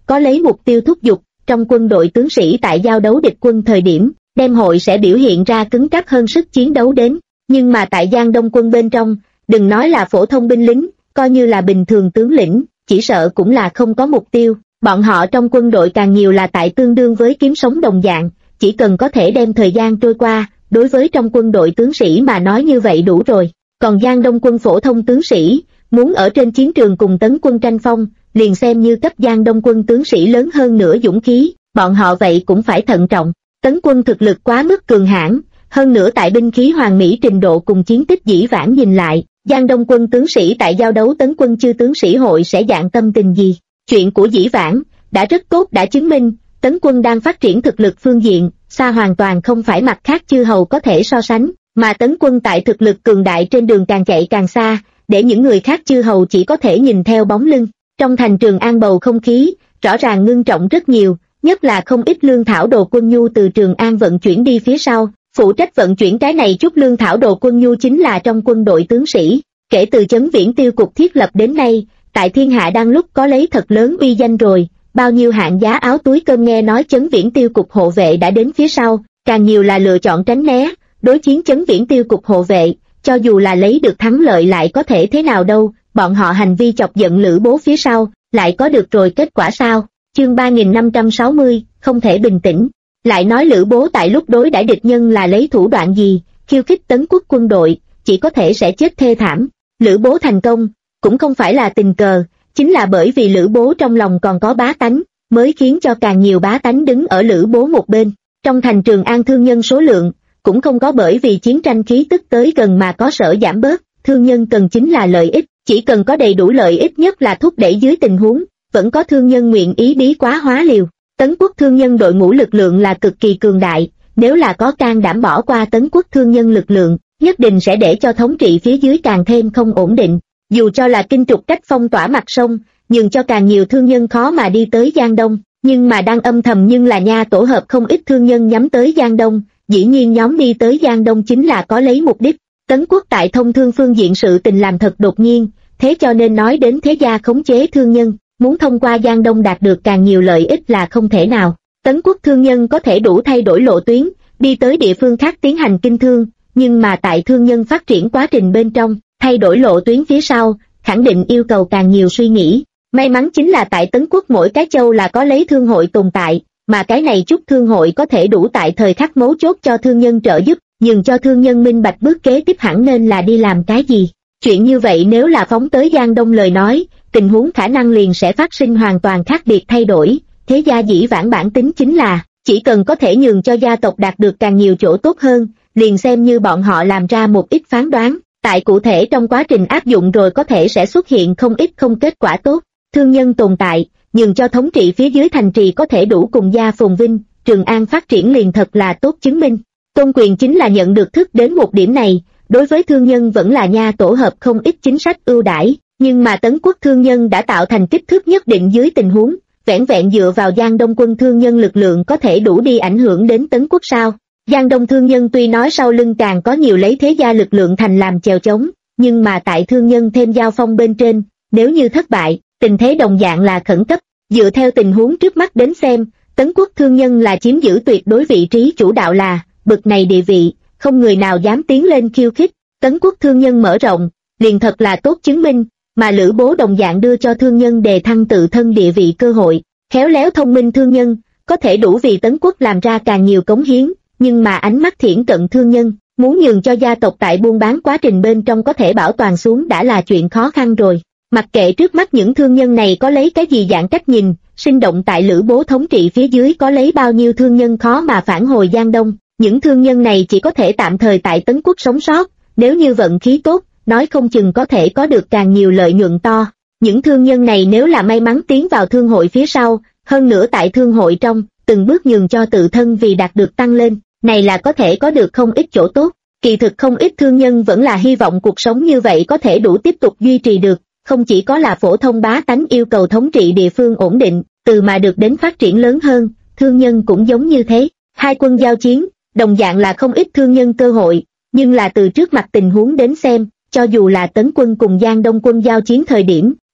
có lấy mục tiêu thúc giục, trong quân đội tướng sĩ tại giao đấu địch quân thời điểm, đem hội sẽ biểu hiện ra cứng cáp hơn sức chiến đấu đến, nhưng mà tại Giang Đông quân bên trong, đừng nói là phổ thông binh lính, coi như là bình thường tướng lĩnh, chỉ sợ cũng là không có mục tiêu, bọn họ trong quân đội càng nhiều là tại tương đương với kiếm sống đồng dạng, chỉ cần có thể đem thời gian trôi qua, đối với trong quân đội tướng sĩ mà nói như vậy đủ rồi, còn Giang Đông quân phổ thông tướng sĩ, muốn ở trên chiến trường cùng Tấn quân tranh phong, liền xem như cấp Giang Đông quân tướng sĩ lớn hơn nữa dũng khí, bọn họ vậy cũng phải thận trọng. Tấn quân thực lực quá mức cường hãn, hơn nữa tại binh khí hoàn mỹ trình độ cùng chiến tích dĩ vãng nhìn lại, Giang Đông quân tướng sĩ tại giao đấu Tấn quân chư tướng sĩ hội sẽ dạng tâm tình gì. Chuyện của dĩ vãng đã rất tốt đã chứng minh, Tấn quân đang phát triển thực lực phương diện, xa hoàn toàn không phải mặt khác chư hầu có thể so sánh, mà Tấn quân tại thực lực cường đại trên đường càng chạy càng xa, để những người khác chư hầu chỉ có thể nhìn theo bóng lưng. Trong thành Trường An bầu không khí, rõ ràng ngưng trọng rất nhiều, nhất là không ít lương thảo đồ quân nhu từ Trường An vận chuyển đi phía sau, phụ trách vận chuyển cái này chút lương thảo đồ quân nhu chính là trong quân đội tướng sĩ. Kể từ Chấn Viễn Tiêu cục thiết lập đến nay, tại thiên hạ đang lúc có lấy thật lớn uy danh rồi, bao nhiêu hạng giá áo túi cơm nghe nói Chấn Viễn Tiêu cục hộ vệ đã đến phía sau, càng nhiều là lựa chọn tránh né, đối chiến Chấn Viễn Tiêu cục hộ vệ, cho dù là lấy được thắng lợi lại có thể thế nào đâu, bọn họ hành vi chọc giận Lữ Bố phía sau, lại có được rồi kết quả sao? Chương 3560, không thể bình tĩnh. Lại nói Lữ Bố tại lúc đối đãi địch nhân là lấy thủ đoạn gì, khiêu khích Tấn quốc quân đội, chỉ có thể sẽ chết thê thảm. Lữ Bố thành công, cũng không phải là tình cờ, chính là bởi vì Lữ Bố trong lòng còn có bá tánh, mới khiến cho càng nhiều bá tánh đứng ở Lữ Bố một bên. Trong thành Trường An thương nhân số lượng, cũng không có bởi vì chiến tranh khí tức tới gần mà có sở giảm bớt, thương nhân cần chính là lợi ích, chỉ cần có đầy đủ lợi ích nhất là thúc đẩy dưới tình huống, vẫn có thương nhân nguyện ý bí quá hóa liều. Tấn quốc thương nhân đội ngũ lực lượng là cực kỳ cường đại, nếu là có can đảm bỏ qua Tấn quốc thương nhân lực lượng, nhất định sẽ để cho thống trị phía dưới càng thêm không ổn định. Dù cho là kinh trục cách phong tỏa mặt sông, nhường cho càng nhiều thương nhân khó mà đi tới Giang Đông, nhưng mà đang âm thầm nhưng là nha tổ hợp không ít thương nhân nhắm tới Giang Đông, dĩ nhiên nhóm đi tới Giang Đông chính là có lấy mục đích. Tấn quốc tại thông thương phương diện sự tình làm thật đột nhiên, thế cho nên nói đến thế gia khống chế thương nhân, muốn thông qua Giang Đông đạt được càng nhiều lợi ích là không thể nào. Tấn quốc thương nhân có thể đủ thay đổi lộ tuyến, đi tới địa phương khác tiến hành kinh thương, nhưng mà tại thương nhân phát triển quá trình bên trong, thay đổi lộ tuyến phía sau, khẳng định yêu cầu càng nhiều suy nghĩ. May mắn chính là tại Tấn quốc mỗi cái châu là có lấy thương hội tồn tại, mà cái này chút thương hội có thể đủ tại thời khắc mấu chốt cho thương nhân trợ giúp, nhường cho thương nhân minh bạch bước kế tiếp hẳn nên là đi làm cái gì. Chuyện như vậy nếu là phóng tới Giang Đông lời nói, tình huống khả năng liền sẽ phát sinh hoàn toàn khác biệt thay đổi. Thế gia dĩ vãng bản tính chính là, chỉ cần có thể nhường cho gia tộc đạt được càng nhiều chỗ tốt hơn, liền xem như bọn họ làm ra một ít phán đoán, tại cụ thể trong quá trình áp dụng rồi có thể sẽ xuất hiện không ít không kết quả tốt. Thương nhân tồn tại, nhường cho thống trị phía dưới thành trì có thể đủ cùng gia phồn vinh, Trường An phát triển liền thật là tốt chứng minh. Tôn Quyền chính là nhận được thức đến một điểm này, đối với thương nhân vẫn là nha tổ hợp không ít chính sách ưu đãi, nhưng mà Tấn quốc thương nhân đã tạo thành kích thước nhất định dưới tình huống, vẻn vẹn dựa vào Giang Đông quân thương nhân lực lượng có thể đủ đi ảnh hưởng đến Tấn quốc sao. Giang Đông thương nhân tuy nói sau lưng càng có nhiều lấy thế gia lực lượng thành làm chèo chống, nhưng mà tại thương nhân thêm giao phong bên trên, nếu như thất bại, tình thế đồng dạng là khẩn cấp. Dựa theo tình huống trước mắt đến xem, Tấn quốc thương nhân là chiếm giữ tuyệt đối vị trí chủ đạo là, bực này địa vị, không người nào dám tiến lên khiêu khích. Tấn quốc thương nhân mở rộng, liền thật là tốt chứng minh, mà Lữ Bố đồng dạng đưa cho thương nhân đề thăng tự thân địa vị cơ hội. Khéo léo thông minh thương nhân, có thể đủ vì Tấn quốc làm ra càng nhiều cống hiến, nhưng mà ánh mắt thiển cận thương nhân, muốn nhường cho gia tộc tại buôn bán quá trình bên trong có thể bảo toàn xuống đã là chuyện khó khăn rồi. Mặc kệ trước mắt những thương nhân này có lấy cái gì dạng cách nhìn, sinh động tại Lữ Bố thống trị phía dưới có lấy bao nhiêu thương nhân khó mà phản hồi Giang Đông, những thương nhân này chỉ có thể tạm thời tại Tấn quốc sống sót, nếu như vận khí tốt, nói không chừng có thể có được càng nhiều lợi nhuận to. Những thương nhân này nếu là may mắn tiến vào thương hội phía sau, hơn nữa tại thương hội trong, từng bước nhường cho tự thân vì đạt được tăng lên, này là có thể có được không ít chỗ tốt. Kỳ thực không ít thương nhân vẫn là hy vọng cuộc sống như vậy có thể đủ tiếp tục duy trì được, không chỉ có là phổ thông bá tánh yêu cầu thống trị địa phương ổn định, từ mà được đến phát triển lớn hơn, thương nhân cũng giống như thế. Hai quân giao chiến, đồng dạng là không ít thương nhân cơ hội, nhưng là từ trước mặt tình huống đến xem, cho dù là Tấn quân cùng Giang Đông quân giao chiến thời điểm,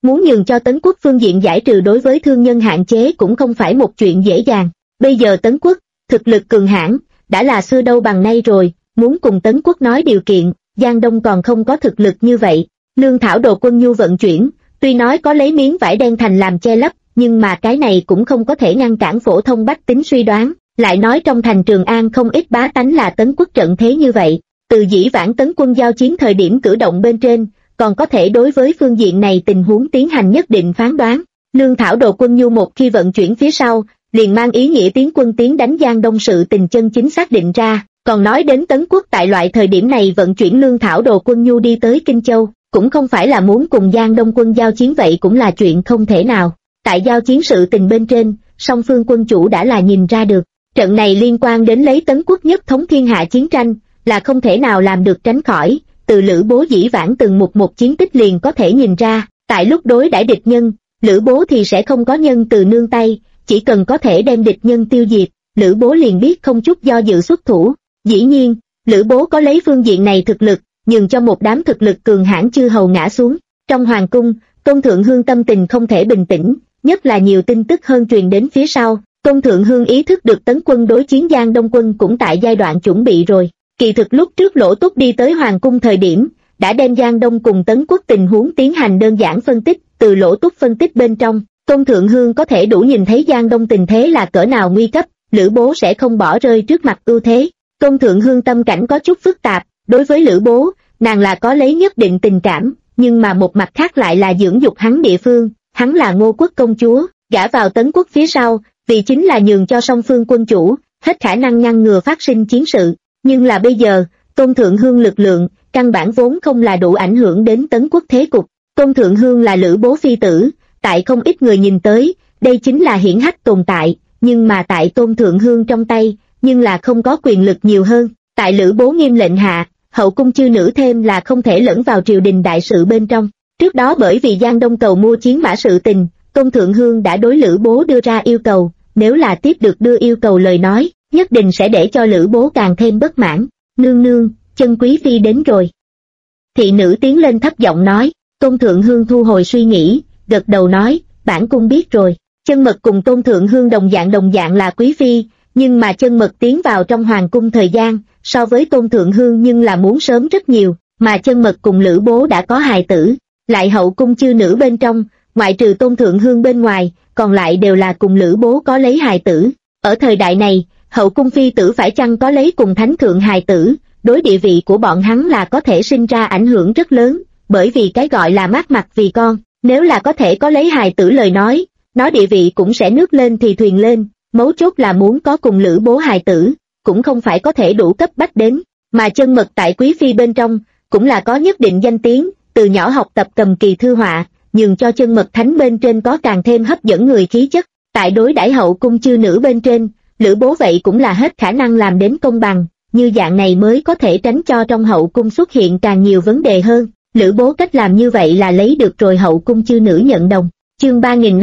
muốn nhường cho Tấn Quốc phương diện giải trừ đối với thương nhân hạn chế cũng không phải một chuyện dễ dàng. Bây giờ Tấn Quốc, thực lực cường hãn, đã là xưa đâu bằng nay rồi, muốn cùng Tấn Quốc nói điều kiện, Giang Đông còn không có thực lực như vậy. Lương thảo đồ quân nhu vận chuyển, tuy nói có lấy miếng vải đen thành làm che lấp, nhưng mà cái này cũng không có thể ngăn cản phổ thông bách tính suy đoán. Lại nói trong thành Trường An không ít bá tánh là Tấn Quốc trận thế như vậy, từ dĩ vãng Tấn quân giao chiến thời điểm cử động bên trên, còn có thể đối với phương diện này tình huống tiến hành nhất định phán đoán. Lương thảo đồ quân nhu một khi vận chuyển phía sau, liền mang ý nghĩa tiến quân tiến đánh Giang Đông sự tình chân chính xác định ra. Còn nói đến Tấn Quốc tại loại thời điểm này vận chuyển lương thảo đồ quân nhu đi tới Kinh Châu, cũng không phải là muốn cùng Giang Đông quân giao chiến, vậy cũng là chuyện không thể nào. Tại giao chiến sự tình bên trên, song phương quân chủ đã là nhìn ra được, trận này liên quan đến lấy Tấn Quốc nhất thống thiên hạ chiến tranh, là không thể nào làm được tránh khỏi. Từ Lữ Bố dĩ vãng từng một chiến tích liền có thể nhìn ra, tại lúc đối đãi địch nhân, Lữ Bố thì sẽ không có nhân từ nương tay, chỉ cần có thể đem địch nhân tiêu diệt, Lữ Bố liền biết không chút do dự xuất thủ. Dĩ nhiên, Lữ Bố có lấy phương diện này thực lực, nhường cho một đám thực lực cường hãn chư hầu ngã xuống. Trong hoàng cung, Tôn Thượng Hương tâm tình không thể bình tĩnh, nhất là nhiều tin tức hơn truyền đến phía sau. Tôn Thượng Hương ý thức được Tấn quân đối chiến Giang Đông quân cũng tại giai đoạn chuẩn bị rồi. Kỳ thực lúc trước Lỗ Túc đi tới hoàng cung thời điểm, đã đem Giang Đông cùng Tấn Quốc tình huống tiến hành đơn giản phân tích. Từ Lỗ Túc phân tích bên trong, Tôn Thượng Hương có thể đủ nhìn thấy Giang Đông tình thế là cỡ nào nguy cấp, Lữ Bố sẽ không bỏ rơi trước mặt ưu thế. Tôn Thượng Hương tâm cảnh có chút phức tạp, đối với Lữ Bố, nàng là có lấy nhất định tình cảm, nhưng mà một mặt khác lại là dưỡng dục hắn địa phương, hắn là Ngô Quốc công chúa, gả vào Tấn Quốc phía sau, vì chính là nhường cho song phương quân chủ, hết khả năng ngăn ngừa phát sinh chiến sự. Nhưng là bây giờ, Tôn Thượng Hương lực lượng, căn bản vốn không là đủ ảnh hưởng đến Tấn Quốc thế cục. Tôn Thượng Hương là Lữ Bố phi tử, tại không ít người nhìn tới, đây chính là hiển hách tồn tại, nhưng mà tại Tôn Thượng Hương trong tay, nhưng là không có quyền lực nhiều hơn. Tại Lữ Bố nghiêm lệnh hạ, hậu cung chư nữ thêm là không thể lẫn vào triều đình đại sự bên trong. Trước đó bởi vì Giang Đông cầu mua chiến mã sự tình, Tôn Thượng Hương đã đối Lữ Bố đưa ra yêu cầu, nếu là tiếp được đưa yêu cầu lời nói, nhất định sẽ để cho Lữ Bố càng thêm bất mãn. Nương nương, chân quý phi đến rồi. Thị nữ tiến lên thấp giọng nói. Tôn Thượng Hương thu hồi suy nghĩ, gật đầu nói, bản cung biết rồi. Chân Mật cùng Tôn Thượng Hương đồng dạng là quý phi, nhưng mà Chân Mật tiến vào trong hoàng cung thời gian, so với Tôn Thượng Hương nhưng là muốn sớm rất nhiều, mà Chân Mật cùng Lữ Bố đã có hài tử, lại hậu cung chư nữ bên trong, ngoại trừ Tôn Thượng Hương bên ngoài, còn lại đều là cùng Lữ Bố có lấy hài tử. Ở thời đại này, hậu cung phi tử phải chăng có lấy cùng thánh thượng hài tử, đối địa vị của bọn hắn là có thể sinh ra ảnh hưởng rất lớn, bởi vì cái gọi là mát mặt vì con, nếu là có thể có lấy hài tử lời nói, nó địa vị cũng sẽ nước lên thì thuyền lên, mấu chốt là muốn có cùng Lữ Bố hài tử, cũng không phải có thể đủ cấp bách đến, mà Chân Mật tại quý phi bên trong, cũng là có nhất định danh tiếng, từ nhỏ học tập cầm kỳ thư họa, nhường cho Chân Mật thánh bên trên có càng thêm hấp dẫn người khí chất. Tại đối đãi hậu cung chư nữ bên trên, Lữ Bố vậy cũng là hết khả năng làm đến công bằng, như dạng này mới có thể tránh cho trong hậu cung xuất hiện càng nhiều vấn đề hơn. Lữ Bố cách làm như vậy là lấy được rồi hậu cung chư nữ nhận đồng. Chương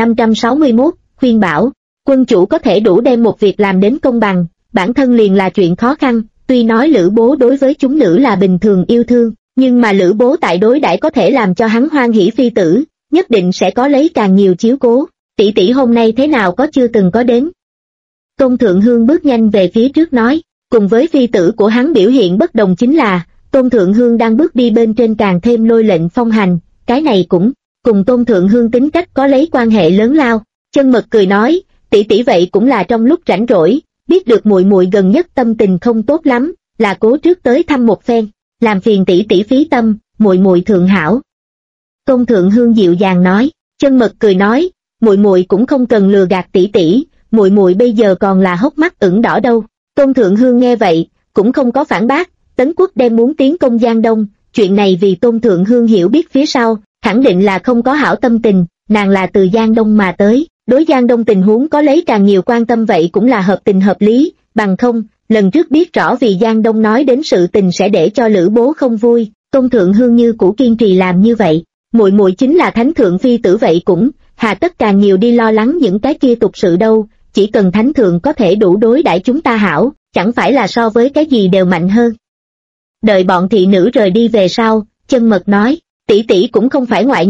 3561, khuyên bảo, quân chủ có thể đủ đem một việc làm đến công bằng, bản thân liền là chuyện khó khăn. Tuy nói Lữ Bố đối với chúng nữ là bình thường yêu thương, nhưng mà Lữ Bố tại đối đãi có thể làm cho hắn hoan hỷ phi tử, nhất định sẽ có lấy càng nhiều chiếu cố. Tỷ tỷ hôm nay thế nào có chưa từng có đến. Tôn Thượng Hương bước nhanh về phía trước nói, cùng với phi tử của hắn biểu hiện bất đồng chính là, Tôn Thượng Hương đang bước đi bên trên càng thêm lôi lệnh phong hành, cái này cũng, cùng Tôn Thượng Hương tính cách có lấy quan hệ lớn lao. Chân Mật cười nói, tỷ tỷ vậy cũng là trong lúc rảnh rỗi, biết được muội muội gần nhất tâm tình không tốt lắm, là cố trước tới thăm một phen, làm phiền tỷ tỷ phí tâm, muội muội thượng hảo. Tôn Thượng Hương dịu dàng nói. Chân Mật cười nói, muội muội cũng không cần lừa gạt tỷ tỷ, muội muội bây giờ còn là hốc mắt ửng đỏ đâu. Tôn Thượng Hương nghe vậy, cũng không có phản bác. Tấn Quốc đem muốn tiến công Giang Đông, chuyện này vì Tôn Thượng Hương hiểu biết phía sau, khẳng định là không có hảo tâm tình, nàng là từ Giang Đông mà tới, đối Giang Đông tình huống có lấy càng nhiều quan tâm vậy cũng là hợp tình hợp lý, bằng không, lần trước biết rõ vì Giang Đông nói đến sự tình sẽ để cho Lữ Bố không vui, Tôn Thượng Hương như cũ kiên trì làm như vậy. Muội muội chính là thánh thượng phi tử vậy cũng, hà tất càng nhiều đi lo lắng những cái kia tục sự đâu, chỉ cần thánh thượng có thể đủ đối đãi chúng ta hảo, chẳng phải là so với cái gì đều mạnh hơn. Đợi bọn thị nữ rời đi về sau, Chân Mật nói, tỷ tỷ cũng không phải ngoại nhân,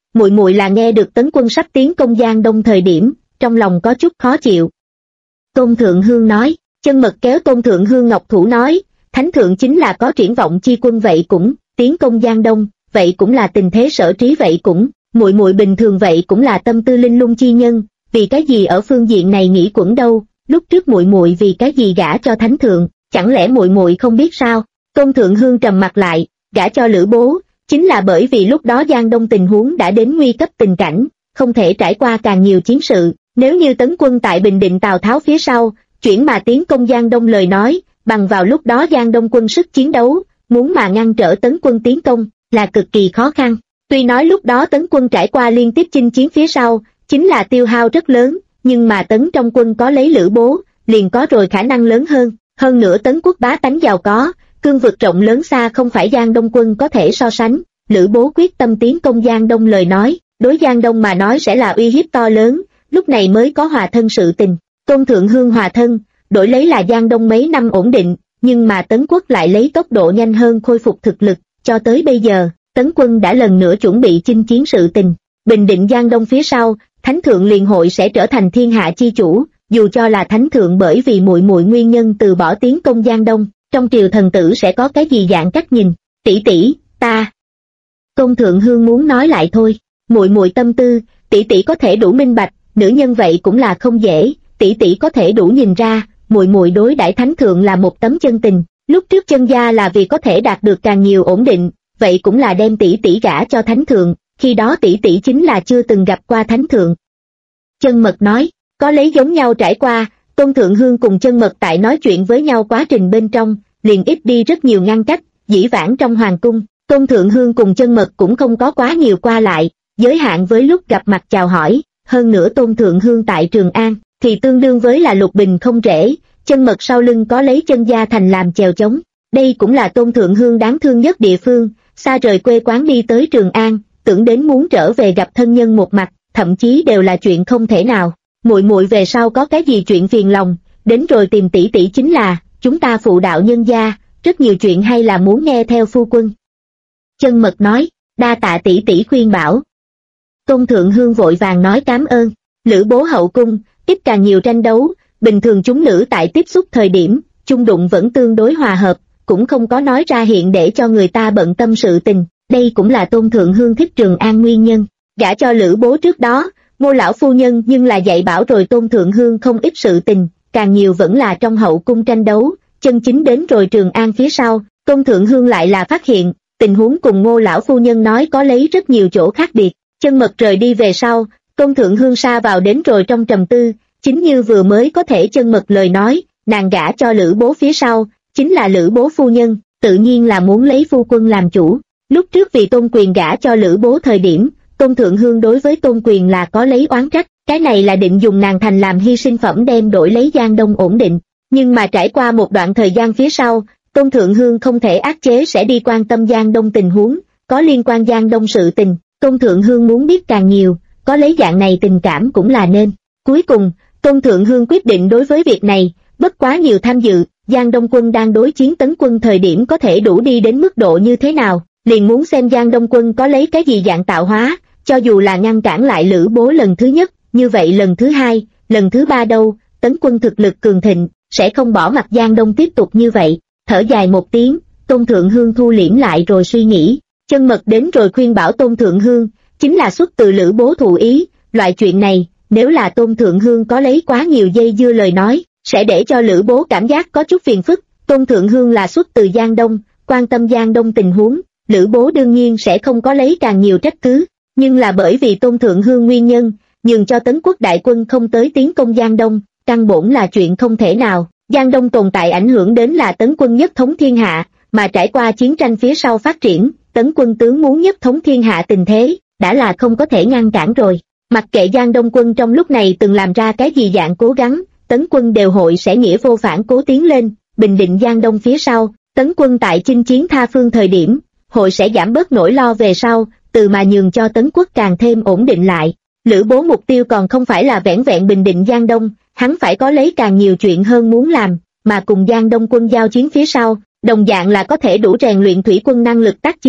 muội muội là nghe được Tấn quân sắp tiến công Giang Đông thời điểm, trong lòng có chút khó chịu. Tôn Thượng Hương nói. Chân Mật kéo Tôn Thượng Hương ngọc thủ nói, Thánh Thượng chính là có triển vọng chi quân vậy cũng, tiến công Giang Đông, vậy cũng là tình thế sở trí vậy cũng, muội muội bình thường vậy cũng là tâm tư linh lung chi nhân, vì cái gì ở phương diện này nghĩ quẩn đâu, lúc trước muội muội vì cái gì gả cho Thánh Thượng, chẳng lẽ muội muội không biết sao? Tôn Thượng Hương trầm mặt lại, gả cho Lữ Bố, chính là bởi vì lúc đó Giang Đông tình huống đã đến nguy cấp tình cảnh, không thể trải qua càng nhiều chiến sự, nếu như Tấn quân tại Bình Định Tào Tháo phía sau, chuyển mà tiến công Giang Đông lời nói, bằng vào lúc đó Giang Đông quân sức chiến đấu, muốn mà ngăn trở Tấn quân tiến công, là cực kỳ khó khăn. Tuy nói lúc đó Tấn quân trải qua liên tiếp chinh chiến phía sau, chính là tiêu hao rất lớn, nhưng mà Tấn trong quân có lấy Lữ Bố, liền có rồi khả năng lớn hơn. Hơn nữa Tấn quốc bá tánh giàu có, cương vực rộng lớn xa không phải Giang Đông quân có thể so sánh. Lữ Bố quyết tâm tiến công Giang Đông lời nói, đối Giang Đông mà nói sẽ là uy hiếp to lớn, lúc này mới có hòa thân sự tình. Tôn Thượng Hương hòa thân, đổi lấy là Giang Đông mấy năm ổn định, nhưng mà Tấn quốc lại lấy tốc độ nhanh hơn khôi phục thực lực, cho tới bây giờ, Tấn quân đã lần nữa chuẩn bị chinh chiến sự tình. Bình định Giang Đông phía sau, Thánh Thượng liền hội sẽ trở thành thiên hạ chi chủ, dù cho là Thánh Thượng bởi vì muội muội nguyên nhân từ bỏ tiến công Giang Đông, trong triều thần tử sẽ có cái gì dạng cách nhìn. Tỷ tỷ, ta. Tôn Thượng Hương muốn nói lại thôi, muội muội tâm tư, tỷ tỷ có thể đủ minh bạch, nữ nhân vậy cũng là không dễ, tỷ tỷ có thể đủ nhìn ra, muội muội đối đãi Thánh Thượng là một tấm chân tình, lúc trước chân gia là vì có thể đạt được càng nhiều ổn định, vậy cũng là đem tỷ tỷ gả cho Thánh Thượng, khi đó tỷ tỷ chính là chưa từng gặp qua Thánh Thượng. Chân Mật nói, có lấy giống nhau trải qua, Tôn Thượng Hương cùng Chân Mật tại nói chuyện với nhau quá trình bên trong, liền ít đi rất nhiều ngăn cách, dĩ vãng trong hoàng cung, Tôn Thượng Hương cùng Chân Mật cũng không có quá nhiều qua lại, giới hạn với lúc gặp mặt chào hỏi, hơn nữa Tôn Thượng Hương tại Trường An, thì tương đương với là Lục Bình không rễ, Chân Mật sau lưng có lấy Chân gia thành làm chèo chống, đây cũng là Tôn Thượng Hương đáng thương nhất địa phương, xa rời quê quán đi tới Trường An, tưởng đến muốn trở về gặp thân nhân một mặt, thậm chí đều là chuyện không thể nào. Muội muội về sau có cái gì chuyện phiền lòng, đến rồi tìm tỷ tỷ chính là, chúng ta phụ đạo nhân gia, rất nhiều chuyện hay là muốn nghe theo phu quân. Chân Mật nói, đa tạ tỷ tỷ khuyên bảo. Tôn Thượng Hương vội vàng nói cảm ơn. Lữ Bố hậu cung, ít càng nhiều tranh đấu, bình thường chúng nữ tại tiếp xúc thời điểm, chung đụng vẫn tương đối hòa hợp, cũng không có nói ra hiện để cho người ta bận tâm sự tình, đây cũng là Tôn Thượng Hương thích Trường An nguyên nhân. Gả cho Lữ Bố trước đó, Ngô lão phu nhân nhưng là dạy bảo rồi Tôn Thượng Hương không ít sự tình, càng nhiều vẫn là trong hậu cung tranh đấu, chân chính đến rồi Trường An phía sau, Tôn Thượng Hương lại là phát hiện, tình huống cùng Ngô lão phu nhân nói có lấy rất nhiều chỗ khác biệt. Chân Mật rời đi về sau, Tôn Thượng Hương sa vào đến rồi trong trầm tư, chính như vừa mới có thể Chân Mật lời nói, nàng gả cho Lữ Bố phía sau, chính là Lữ Bố phu nhân, tự nhiên là muốn lấy phu quân làm chủ. Lúc trước vì Tôn Quyền gả cho Lữ Bố thời điểm, Tôn Thượng Hương đối với Tôn Quyền là có lấy oán trách, cái này là định dùng nàng thành làm hy sinh phẩm đem đổi lấy Giang Đông ổn định. Nhưng mà trải qua một đoạn thời gian phía sau, Tôn Thượng Hương không thể áp chế sẽ đi quan tâm Giang Đông tình huống, có liên quan Giang Đông sự tình, Tôn Thượng Hương muốn biết càng nhiều, có lấy dạng này tình cảm cũng là nên. Cuối cùng, Tôn Thượng Hương quyết định đối với việc này, bất quá nhiều tham dự, Giang Đông quân đang đối chiến Tấn quân thời điểm có thể đủ đi đến mức độ như thế nào, liền muốn xem Giang Đông quân có lấy cái gì dạng tạo hóa, cho dù là ngăn cản lại Lữ Bố lần thứ nhất, như vậy lần thứ hai, lần thứ ba đâu, Tấn quân thực lực cường thịnh, sẽ không bỏ mặc Giang Đông tiếp tục như vậy. Thở dài một tiếng, Tôn Thượng Hương thu liễm lại rồi suy nghĩ, Chân Mật đến rồi khuyên bảo Tôn Thượng Hương, chính là xuất từ Lữ Bố thụ ý, loại chuyện này, nếu là Tôn Thượng Hương có lấy quá nhiều dây dưa lời nói, sẽ để cho Lữ Bố cảm giác có chút phiền phức. Tôn Thượng Hương là xuất từ Giang Đông, quan tâm Giang Đông tình huống, Lữ Bố đương nhiên sẽ không có lấy càng nhiều trách cứ, nhưng là bởi vì Tôn Thượng Hương nguyên nhân, nhường cho Tấn quốc đại quân không tới tiến công Giang Đông, căn bổn là chuyện không thể nào. Giang Đông tồn tại ảnh hưởng đến là Tấn quân nhất thống thiên hạ, mà trải qua chiến tranh phía sau phát triển, Tấn quân tướng muốn nhất thống thiên hạ tình thế, đã là không có thể ngăn cản rồi. Mặc kệ Giang Đông quân trong lúc này từng làm ra cái gì dạng cố gắng, Tấn quân đều hội sẽ nghĩa vô phản cố tiến lên, bình định Giang Đông phía sau, Tấn quân tại chinh chiến tha phương thời điểm, hội sẽ giảm bớt nỗi lo về sau, từ mà nhường cho Tấn quốc càng thêm ổn định lại. Lữ Bố mục tiêu còn không phải là vẻn vẹn bình định Giang Đông, hắn phải có lấy càng nhiều chuyện hơn muốn làm, mà cùng Giang Đông quân giao chiến phía sau, đồng dạng là có thể đủ rèn luyện thủy quân năng lực tác chiến,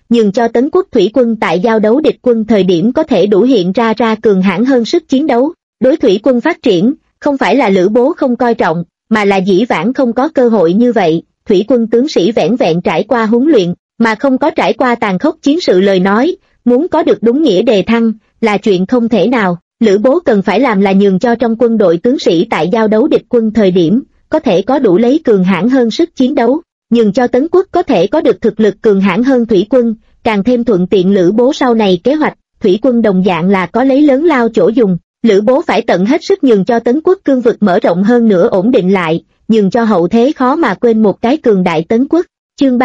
nhường cho Tấn quốc thủy quân tại giao đấu địch quân thời điểm có thể đủ hiện ra cường hãn hơn sức chiến đấu. Đối thủy quân phát triển, không phải là Lữ Bố không coi trọng, mà là dĩ vãng không có cơ hội như vậy. Thủy quân tướng sĩ vẻn vẹn trải qua huấn luyện, mà không có trải qua tàn khốc chiến sự lời nói, muốn có được đúng nghĩa đề thăng, là chuyện không thể nào. Lữ Bố cần phải làm là nhường cho trong quân đội tướng sĩ tại giao đấu địch quân thời điểm, có thể có đủ lấy cường hãn hơn sức chiến đấu, nhường cho Tấn quốc có thể có được thực lực cường hãn hơn thủy quân, càng thêm thuận tiện Lữ Bố sau này kế hoạch. Thủy quân đồng dạng là có lấy lớn lao chỗ dùng. Lữ Bố phải tận hết sức nhường cho Tấn quốc cương vực mở rộng hơn nữa ổn định lại, nhường cho hậu thế khó mà quên một cái cường đại Tấn quốc. Chương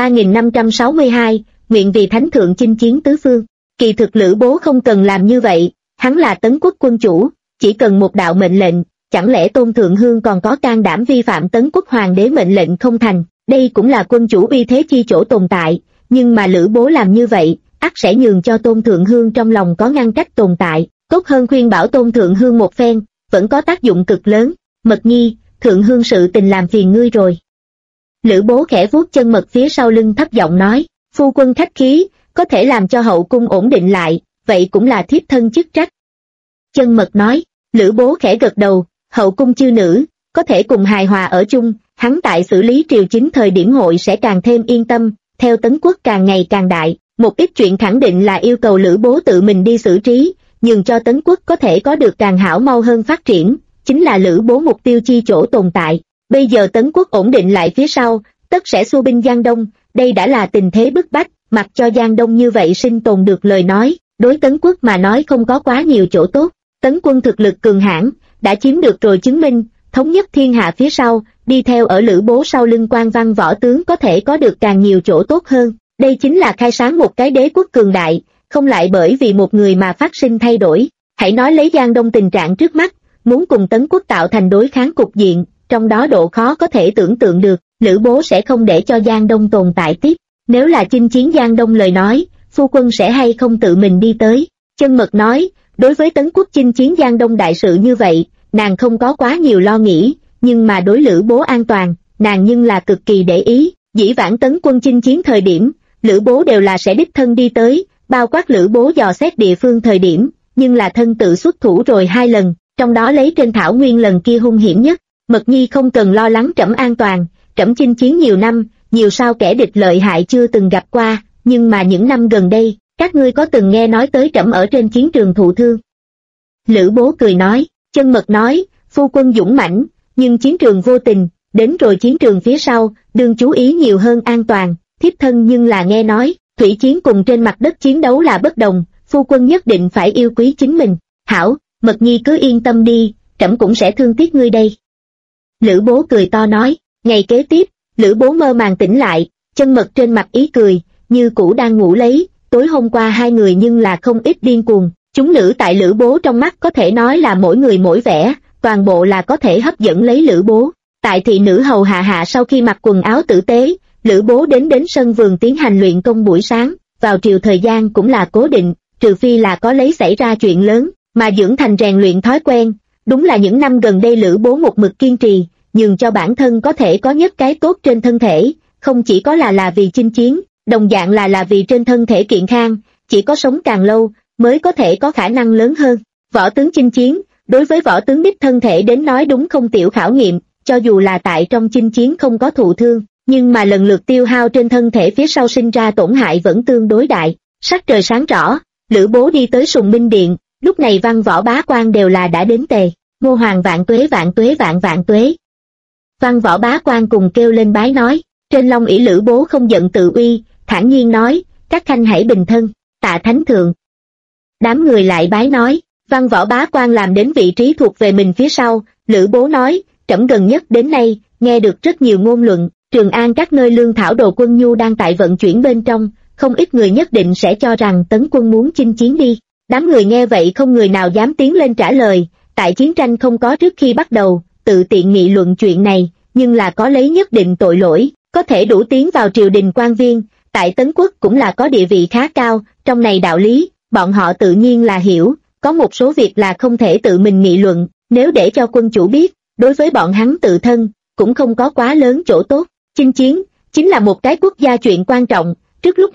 3562, nguyện vì thánh thượng chinh chiến tứ phương. Kỳ thực Lữ Bố không cần làm như vậy, hắn là Tấn quốc quân chủ, chỉ cần một đạo mệnh lệnh, chẳng lẽ Tôn Thượng Hương còn có can đảm vi phạm Tấn quốc hoàng đế mệnh lệnh không thành. Đây cũng là quân chủ uy thế chi chỗ tồn tại, nhưng mà Lữ Bố làm như vậy, ắt sẽ nhường cho Tôn Thượng Hương trong lòng có ngăn cách tồn tại, tốt hơn khuyên bảo Tôn Thượng Hương một phen, vẫn có tác dụng cực lớn. Mật Nhi, Thượng Hương sự tình làm phiền ngươi rồi. Lữ Bố khẽ vuốt chân Mật phía sau lưng thấp giọng nói, phu quân khách khí, có thể làm cho hậu cung ổn định lại, vậy cũng là thiếp thân chức trách. Chân Mật nói. Lữ Bố khẽ gật đầu, hậu cung chư nữ, có thể cùng hài hòa ở chung, hắn tại xử lý triều chính thời điểm hội sẽ càng thêm yên tâm. Theo Tấn quốc càng ngày càng đại, một ít chuyện khẳng định là yêu cầu Lữ Bố tự mình đi xử trí, nhường cho Tấn quốc có thể có được càng hảo mau hơn phát triển, chính là Lữ Bố mục tiêu chi chỗ tồn tại. Bây giờ Tấn quốc ổn định lại phía sau, tất sẽ xua binh Giang Đông, đây đã là tình thế bức bách, mặc cho Giang Đông như vậy sinh tồn được lời nói, đối Tấn quốc mà nói không có quá nhiều chỗ tốt. Tấn quân thực lực cường hãn, đã chiếm được rồi chứng minh, thống nhất thiên hạ phía sau, đi theo ở Lữ Bố sau lưng quan văn võ tướng có thể có được càng nhiều chỗ tốt hơn. Đây chính là khai sáng một cái đế quốc cường đại, không lại bởi vì một người mà phát sinh thay đổi. Hãy nói lấy Giang Đông tình trạng trước mắt, muốn cùng Tấn quốc tạo thành đối kháng cục diện, trong đó độ khó có thể tưởng tượng được. Lữ Bố sẽ không để cho Giang Đông tồn tại tiếp. Nếu là chinh chiến Giang Đông lời nói, phu quân sẽ hay không tự mình đi tới. Chân Mật nói, đối với Tấn quốc chinh chiến Giang Đông đại sự như vậy, nàng không có quá nhiều lo nghĩ, nhưng mà đối Lữ Bố an toàn, nàng nhưng là cực kỳ để ý. Dĩ vãng Tấn quân chinh chiến thời điểm, Lữ Bố đều là sẽ đích thân đi tới, bao quát Lữ Bố dò xét địa phương thời điểm, nhưng là thân tự xuất thủ rồi 2 lần, trong đó lấy trên thảo nguyên lần kia hung hiểm nhất. Mật Nhi không cần lo lắng trẫm an toàn, trẫm chinh chiến nhiều năm, nhiều sao kẻ địch lợi hại chưa từng gặp qua, nhưng mà những năm gần đây, các ngươi có từng nghe nói tới trẫm ở trên chiến trường thụ thương? Lữ Bố cười nói. Chân Mật nói, phu quân dũng mãnh, nhưng chiến trường vô tình, đến rồi chiến trường phía sau, đương chú ý nhiều hơn an toàn. Thiếp thân nhưng là nghe nói, thủy chiến cùng trên mặt đất chiến đấu là bất đồng, phu quân nhất định phải yêu quý chính mình. Hảo, Mật Nhi cứ yên tâm đi, trẫm cũng sẽ thương tiếc ngươi đây. Lữ Bố cười to nói. Ngày kế tiếp, Lữ Bố mơ màng tỉnh lại, Chân Mật trên mặt ý cười, như cũ đang ngủ lấy. Tối hôm qua hai người nhưng là không ít điên cuồng. Chúng nữ tại Lữ Bố trong mắt có thể nói là mỗi người mỗi vẻ, toàn bộ là có thể hấp dẫn lấy Lữ Bố. Tại thị nữ hầu hạ sau khi mặc quần áo tử tế, Lữ Bố đến sân vườn tiến hành luyện công buổi sáng, vào triều thời gian cũng là cố định, trừ phi là có lấy xảy ra chuyện lớn, mà dưỡng thành rèn luyện thói quen. Đúng là những năm gần đây Lữ Bố một mực kiên trì, nhường cho bản thân có thể có nhất cái tốt trên thân thể, không chỉ có là vì chinh chiến, đồng dạng là vì trên thân thể kiện khang, chỉ có sống càng lâu, mới có thể có khả năng lớn hơn. Võ tướng chinh chiến, đối với võ tướng đích thân thể đến nói đúng không tiểu khảo nghiệm, cho dù là tại trong chinh chiến không có thụ thương, nhưng mà lần lượt tiêu hao trên thân thể phía sau sinh ra tổn hại vẫn tương đối đại. Sắc trời sáng rõ, Lữ Bố đi tới Sùng Minh Điện, lúc này văn võ bá quan đều là đã đến tề. Ngô Hoàng vạn tuế vạn tuế vạn vạn tuế. Văn võ bá quan cùng kêu lên bái nói. Trên long ỷ Lữ Bố không giận tự uy, thản nhiên nói, các khanh hãy bình thân, tạ thánh thượng. Đám người lại bái nói. Văn võ bá quan làm đến vị trí thuộc về mình phía sau. Lữ Bố nói, trẫm gần nhất đến nay nghe được rất nhiều ngôn luận, Trường An các nơi lương thảo đồ quân nhu đang tại vận chuyển bên trong, không ít người nhất định sẽ cho rằng Tấn quân muốn chinh chiến đi. Đám người nghe vậy không người nào dám tiến lên trả lời. Tại chiến tranh không có trước khi bắt đầu, tự tiện nghị luận chuyện này, nhưng là có lấy nhất định tội lỗi, có thể đủ tiến vào triều đình quan viên, tại Tấn quốc cũng là có địa vị khá cao, trong này đạo lý, bọn họ tự nhiên là hiểu, có một số việc là không thể tự mình nghị luận, nếu để cho quân chủ biết, đối với bọn hắn tự thân, cũng không có quá lớn chỗ tốt. Chinh chiến, chính là một cái quốc gia chuyện quan trọng, trước lúc này,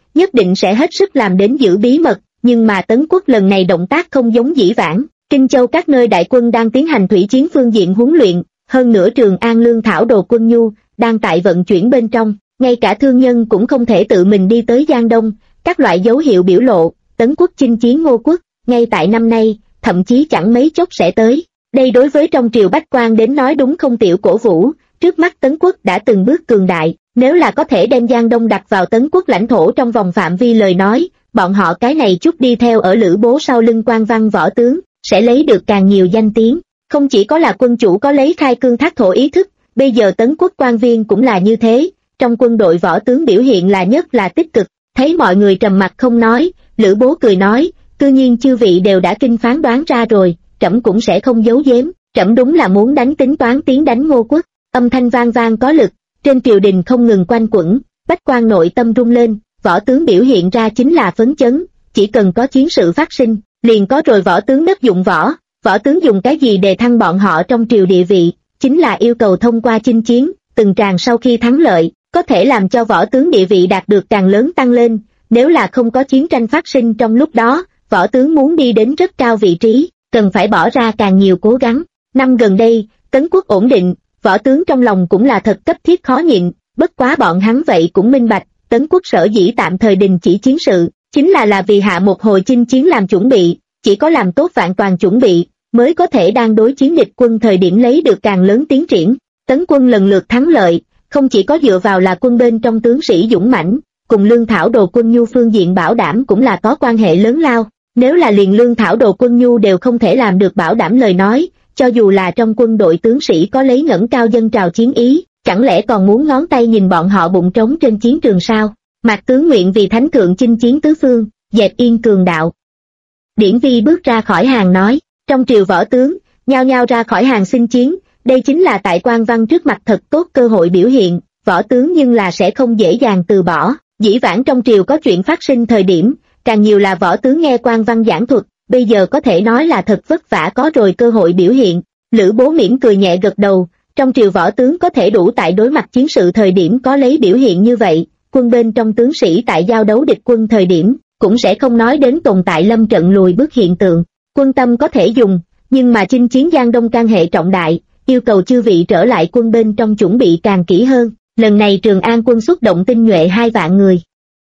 nhất định sẽ hết sức làm đến giữ bí mật, nhưng mà Tấn Quốc lần này động tác không giống dĩ vãng. Kinh Châu các nơi đại quân đang tiến hành thủy chiến phương diện huấn luyện, hơn nữa Trường An lương thảo đồ quân nhu đang tại vận chuyển bên trong, ngay cả thương nhân cũng không thể tự mình đi tới Giang Đông, các loại dấu hiệu biểu lộ, Tấn Quốc chinh chiến Ngô Quốc, ngay tại năm nay, thậm chí chẳng mấy chốc sẽ tới. Đây đối với trong triều bách quan đến nói đúng không tiểu cổ vũ, trước mắt Tấn Quốc đã từng bước cường đại, nếu là có thể đem Giang Đông đặt vào Tấn Quốc lãnh thổ trong vòng phạm vi lời nói, bọn họ cái này chút đi theo ở Lữ Bố sau lưng quan văn võ tướng, sẽ lấy được càng nhiều danh tiếng. Không chỉ có là quân chủ có lấy khai cương thác thổ ý thức, bây giờ Tấn Quốc quan viên cũng là như thế, trong quân đội võ tướng biểu hiện là nhất là tích cực. Thấy mọi người trầm mặc không nói, Lữ Bố cười nói, cư nhiên chư vị đều đã kinh phán đoán ra rồi, trẫm cũng sẽ không giấu giếm, trẫm đúng là muốn đánh tính toán tiến đánh Ngô Quốc. Âm thanh vang vang có lực, trên triều đình không ngừng quanh quẩn, bách quan nội tâm rung lên, võ tướng biểu hiện ra chính là phấn chấn, chỉ cần có chiến sự phát sinh, liền có rồi võ tướng đất dụng võ. Võ tướng dùng cái gì để thăng bọn họ trong triều địa vị, chính là yêu cầu thông qua chinh chiến, từng tràng sau khi thắng lợi, có thể làm cho võ tướng địa vị đạt được càng lớn tăng lên, nếu là không có chiến tranh phát sinh trong lúc đó, võ tướng muốn đi đến rất cao vị trí, cần phải bỏ ra càng nhiều cố gắng. Năm gần đây, Tấn Quốc ổn định, võ tướng trong lòng cũng là thật cấp thiết khó nhịn, bất quá bọn hắn vậy cũng minh bạch, Tấn Quốc sở dĩ tạm thời đình chỉ chiến sự, chính là vì hạ một hồi chinh chiến làm chuẩn bị, chỉ có làm tốt vạn toàn chuẩn bị, mới có thể đang đối chiến địch quân thời điểm lấy được càng lớn tiến triển. Tấn quân lần lượt thắng lợi, không chỉ có dựa vào là quân bên trong tướng sĩ dũng mãnh, cùng lương thảo đồ quân nhu phương diện bảo đảm cũng là có quan hệ lớn lao. Nếu là liền lương thảo đồ quân nhu đều không thể làm được bảo đảm lời nói, cho dù là trong quân đội tướng sĩ có lấy ngẩng cao dân trào chiến ý, chẳng lẽ còn muốn ngón tay nhìn bọn họ bụng trống trên chiến trường sao? Mạc tướng nguyện vì thánh thượng chinh chiến tứ phương, dẹp yên cường đạo. Điển Vi bước ra khỏi hàng nói, trong triều võ tướng, nhao nhao ra khỏi hàng xin chiến, đây chính là tại quan văn trước mặt thật tốt cơ hội biểu hiện, võ tướng nhưng là sẽ không dễ dàng từ bỏ. Dĩ vãng trong triều có chuyện phát sinh thời điểm, càng nhiều là võ tướng nghe quan văn giảng thuật, bây giờ có thể nói là thật vất vả có rồi cơ hội biểu hiện. Lữ Bố mỉm cười nhẹ gật đầu, trong triều võ tướng có thể đủ tại đối mặt chiến sự thời điểm có lấy biểu hiện như vậy, quân bên trong tướng sĩ tại giao đấu địch quân thời điểm, cũng sẽ không nói đến tồn tại lâm trận lùi bước hiện tượng. Quân tâm có thể dùng, nhưng mà chinh chiến Giang Đông can hệ trọng đại, yêu cầu chư vị trở lại quân bên trong chuẩn bị càng kỹ hơn. Lần này Trường An quân xuất động tinh nhuệ 2 vạn người.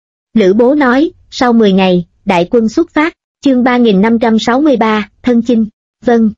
Lữ Bố nói, sau 10 ngày, đại quân xuất phát, chương 3563, thân chinh. Vâng.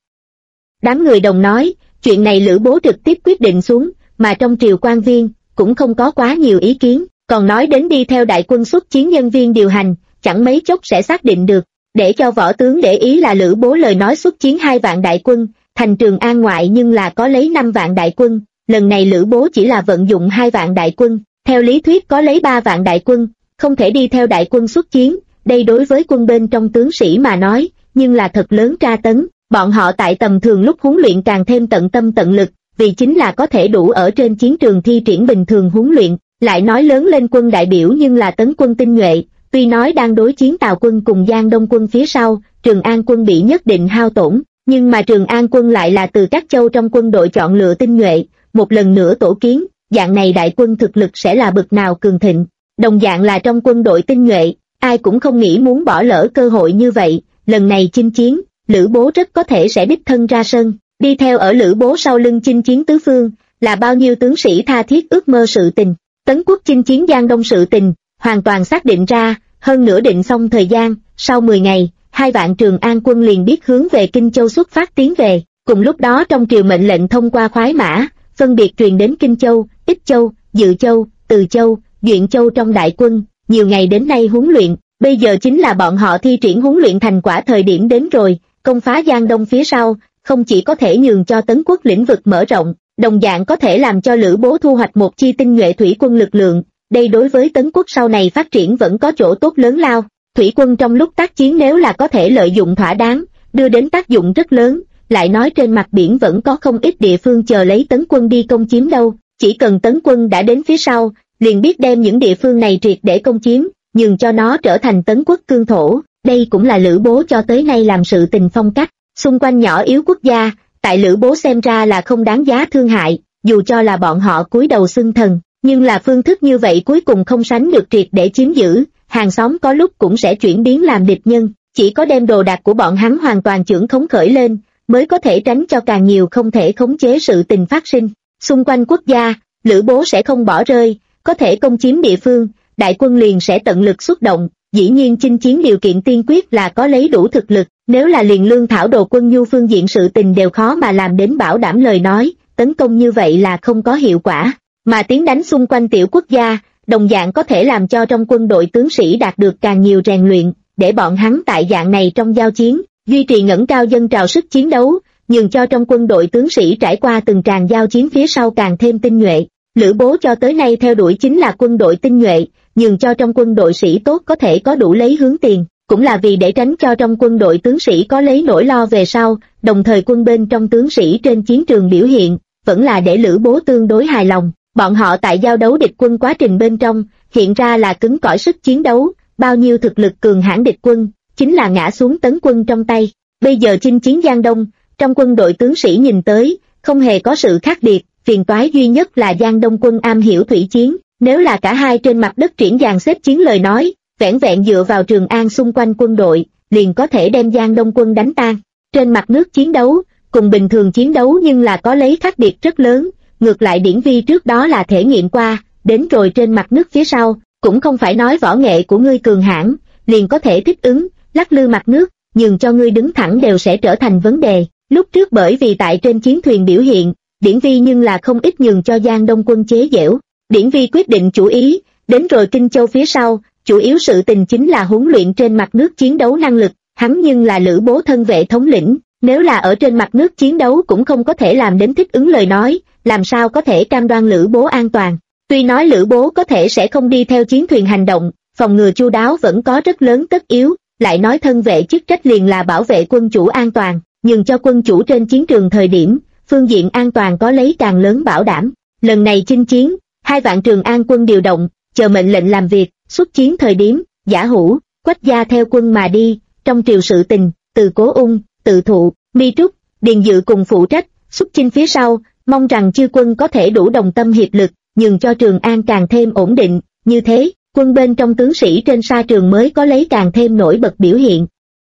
Đám người đồng nói, chuyện này Lữ Bố trực tiếp quyết định xuống, mà trong triều quan viên, cũng không có quá nhiều ý kiến, còn nói đến đi theo đại quân xuất chiến nhân viên điều hành, chẳng mấy chốc sẽ xác định được. Để cho võ tướng để ý là Lữ Bố lời nói xuất chiến 2 vạn đại quân, thành Trường An ngoại nhưng là có lấy 5 vạn đại quân, lần này Lữ Bố chỉ là vận dụng 2 vạn đại quân, theo lý thuyết có lấy 3 vạn đại quân, không thể đi theo đại quân xuất chiến, đây đối với quân bên trong tướng sĩ mà nói, nhưng là thật lớn tra tấn, bọn họ tại tầm thường lúc huấn luyện càng thêm tận tâm tận lực, vì chính là có thể đủ ở trên chiến trường thi triển bình thường huấn luyện, lại nói lớn lên quân đại biểu nhưng là tấn quân tinh nhuệ. Tuy nói đang đối chiến Tào quân cùng Giang Đông quân phía sau, Trường An quân bị nhất định hao tổn, nhưng mà Trường An quân lại là từ các châu trong quân đội chọn lựa tinh nhuệ, một lần nữa tổ kiến, dạng này đại quân thực lực sẽ là bực nào cường thịnh. Đồng dạng là trong quân đội tinh nhuệ, ai cũng không nghĩ muốn bỏ lỡ cơ hội như vậy, lần này chinh chiến, Lữ Bố rất có thể sẽ đích thân ra sân, đi theo ở Lữ Bố sau lưng chinh chiến tứ phương, là bao nhiêu tướng sĩ tha thiết ước mơ sự tình. Tấn Quốc chinh chiến Giang Đông sự tình, hoàn toàn xác định ra, hơn nữa định xong thời gian, sau 10 ngày, 2 vạn Trường An quân liền biết hướng về Kinh Châu xuất phát tiến về, cùng lúc đó trong triều mệnh lệnh thông qua khoái mã, phân biệt truyền đến Kinh Châu, Ích Châu, Dự Châu, Từ Châu, Duyện Châu trong đại quân, nhiều ngày đến nay huấn luyện, bây giờ chính là bọn họ thi triển huấn luyện thành quả thời điểm đến rồi, công phá Giang Đông phía sau, không chỉ có thể nhường cho Tấn Quốc lĩnh vực mở rộng, đồng dạng có thể làm cho Lữ Bố thu hoạch một chi tinh nhuệ thủy quân lực lượng. Đây đối với Tấn Quốc sau này phát triển vẫn có chỗ tốt lớn lao, thủy quân trong lúc tác chiến nếu là có thể lợi dụng thỏa đáng, đưa đến tác dụng rất lớn, lại nói trên mặt biển vẫn có không ít địa phương chờ lấy Tấn quân đi công chiếm đâu, chỉ cần Tấn quân đã đến phía sau, liền biết đem những địa phương này triệt để công chiếm, nhường cho nó trở thành Tấn Quốc cương thổ, đây cũng là Lữ Bố cho tới nay làm sự tình phong cách, xung quanh nhỏ yếu quốc gia, tại Lữ Bố xem ra là không đáng giá thương hại, dù cho là bọn họ cúi đầu xưng thần. Nhưng là phương thức như vậy cuối cùng không sánh được triệt để chiếm giữ, hàng xóm có lúc cũng sẽ chuyển biến làm địch nhân, chỉ có đem đồ đạc của bọn hắn hoàn toàn chưởng khống khởi lên, mới có thể tránh cho càng nhiều không thể khống chế sự tình phát sinh. Xung quanh quốc gia, Lữ Bố sẽ không bỏ rơi, có thể công chiếm địa phương, đại quân liền sẽ tận lực xuất động, dĩ nhiên chinh chiến điều kiện tiên quyết là có lấy đủ thực lực, nếu là liền lương thảo đồ quân nhu phương diện sự tình đều khó mà làm đến bảo đảm lời nói, tấn công như vậy là không có hiệu quả, mà tiến đánh xung quanh tiểu quốc gia, đồng dạng có thể làm cho trong quân đội tướng sĩ đạt được càng nhiều rèn luyện, để bọn hắn tại dạng này trong giao chiến, duy trì ngẩng cao dân trào sức chiến đấu, nhường cho trong quân đội tướng sĩ trải qua từng tràng giao chiến phía sau càng thêm tinh nhuệ. Lữ Bố cho tới nay theo đuổi chính là quân đội tinh nhuệ, nhường cho trong quân đội sĩ tốt có thể có đủ lấy hướng tiền, cũng là vì để tránh cho trong quân đội tướng sĩ có lấy nỗi lo về sau, đồng thời quân bên trong tướng sĩ trên chiến trường biểu hiện, vẫn là để Lữ Bố tương đối hài lòng. Bọn họ tại giao đấu địch quân quá trình bên trong, hiện ra là cứng cỏi sức chiến đấu, bao nhiêu thực lực cường hãn địch quân, chính là ngã xuống tấn quân trong tay. Bây giờ chinh chiến Giang Đông, trong quân đội tướng sĩ nhìn tới, không hề có sự khác biệt, phiền toái duy nhất là Giang Đông quân am hiểu thủy chiến, nếu là cả hai trên mặt đất triển dàn xếp chiến lời nói, vẻn vẹn dựa vào Trường An xung quanh quân đội, liền có thể đem Giang Đông quân đánh tan. Trên mặt nước chiến đấu, cùng bình thường chiến đấu nhưng là có lấy khác biệt rất lớn, ngược lại Điển Vi trước đó là thể nghiệm qua, đến rồi trên mặt nước phía sau, cũng không phải nói võ nghệ của ngươi cường hãn, liền có thể thích ứng, lắc lư mặt nước, nhường cho ngươi đứng thẳng đều sẽ trở thành vấn đề. Lúc trước bởi vì tại trên chiến thuyền biểu hiện, Điển Vi nhưng là không ít nhường cho Giang Đông quân chế giễu. Điển Vi quyết định chủ ý, đến rồi Kinh Châu phía sau, chủ yếu sự tình chính là huấn luyện trên mặt nước chiến đấu năng lực, hắn nhưng là Lữ Bố thân vệ thống lĩnh, nếu là ở trên mặt nước chiến đấu cũng không có thể làm đến thích ứng lời nói, làm sao có thể cam đoan Lữ Bố an toàn. Tuy nói Lữ Bố có thể sẽ không đi theo chiến thuyền hành động, phòng ngừa chu đáo vẫn có rất lớn tất yếu, lại nói thân vệ chức trách liền là bảo vệ quân chủ an toàn, nhưng cho quân chủ trên chiến trường thời điểm, phương diện an toàn có lấy càng lớn bảo đảm. Lần này chinh chiến, 2 vạn Trường An quân điều động, chờ mệnh lệnh làm việc, xuất chiến thời điểm, Giả Hữu, Quách Gia theo quân mà đi, trong triều sự tình, từ Cố Ung, Từ Thụ, Mi Trúc, Điền Dự cùng phụ trách, xuất chinh phía sau, mong rằng chư quân có thể đủ đồng tâm hiệp lực, nhường cho Trường An càng thêm ổn định, như thế, quân bên trong tướng sĩ trên sa trường mới có lấy càng thêm nổi bật biểu hiện.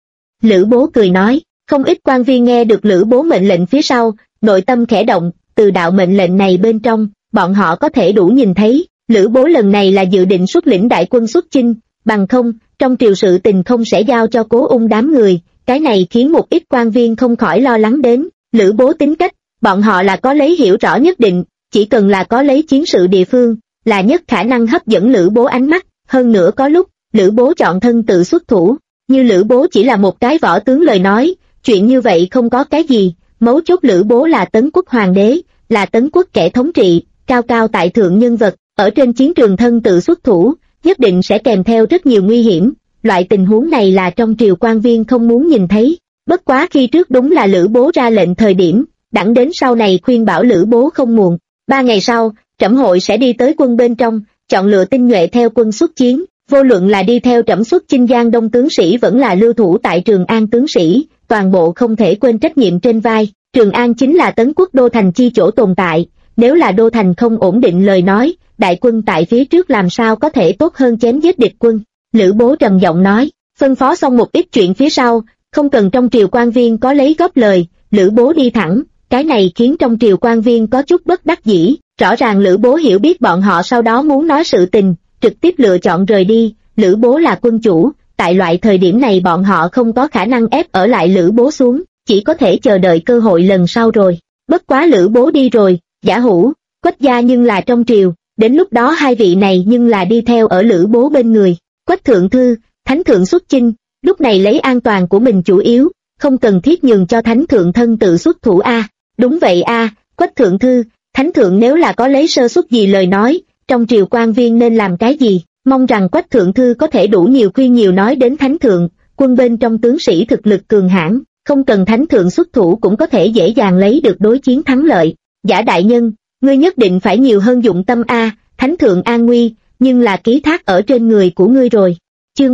Lữ Bố cười nói, không ít quan viên nghe được Lữ Bố mệnh lệnh phía sau, nội tâm khẽ động, từ đạo mệnh lệnh này bên trong, bọn họ có thể đủ nhìn thấy, Lữ Bố lần này là dự định xuất lĩnh đại quân xuất chinh, bằng không, trong triều sự tình không sẽ giao cho Cố Ung đám người, cái này khiến một ít quan viên không khỏi lo lắng đến, Lữ Bố tính cách, bọn họ là có lấy hiểu rõ nhất định, chỉ cần là có lấy chiến sự địa phương, là nhất khả năng hấp dẫn Lữ Bố ánh mắt, hơn nữa có lúc, Lữ Bố chọn thân tự xuất thủ, như Lữ Bố chỉ là một cái võ tướng lời nói, chuyện như vậy không có cái gì, mấu chốt Lữ Bố là Tấn Quốc hoàng đế, là Tấn Quốc kẻ thống trị, cao cao tại thượng nhân vật, ở trên chiến trường thân tự xuất thủ, nhất định sẽ kèm theo rất nhiều nguy hiểm, loại tình huống này là trong triều quan viên không muốn nhìn thấy, bất quá khi trước đúng là Lữ Bố ra lệnh thời điểm, đặng đến sau này khuyên bảo Lữ Bố không muộn. 3 ngày sau, Trẫm hội sẽ đi tới quân bên trong, chọn lựa tinh nhuệ theo quân xuất chiến, vô luận là đi theo Trẫm xuất chinh Giang Đông tướng sĩ vẫn là lưu thủ tại Trường An tướng sĩ, toàn bộ không thể quên trách nhiệm trên vai. Trường An chính là Tấn Quốc đô thành chi chỗ tồn tại, nếu là đô thành không ổn định lời nói, đại quân tại phía trước làm sao có thể tốt hơn chém giết địch quân. Lữ Bố trầm giọng nói, phân phó xong một ít chuyện phía sau, không cần trong triều quan viên có lấy góp lời, Lữ Bố đi thẳng, cái này khiến trong triều quan viên có chút bất đắc dĩ, rõ ràng Lữ Bố hiểu biết bọn họ sau đó muốn nói sự tình, trực tiếp lựa chọn rời đi, Lữ Bố là quân chủ, tại loại thời điểm này bọn họ không có khả năng ép ở lại Lữ Bố xuống, chỉ có thể chờ đợi cơ hội lần sau rồi. Bất quá Lữ Bố đi rồi, Giả Hữu, Quách Gia nhưng là trong triều, đến lúc đó 2 vị này nhưng là đi theo ở Lữ Bố bên người. Quách thượng thư, thánh thượng xuất chinh, lúc này lấy an toàn của mình chủ yếu, không cần thiết nhường cho thánh thượng thân tự xuất thủ a. Đúng vậy a, Quách thượng thư, thánh thượng nếu là có lấy sơ suất gì lời nói, trong triều quan viên nên làm cái gì, mong rằng Quách thượng thư có thể đủ nhiều khuyên nhiều nói đến thánh thượng, quân bên trong tướng sĩ thực lực cường hãn, không cần thánh thượng xuất thủ cũng có thể dễ dàng lấy được đối chiến thắng lợi. Giả đại nhân, ngươi nhất định phải nhiều hơn dụng tâm a, thánh thượng an nguy, nhưng là ký thác ở trên người của ngươi rồi. Chương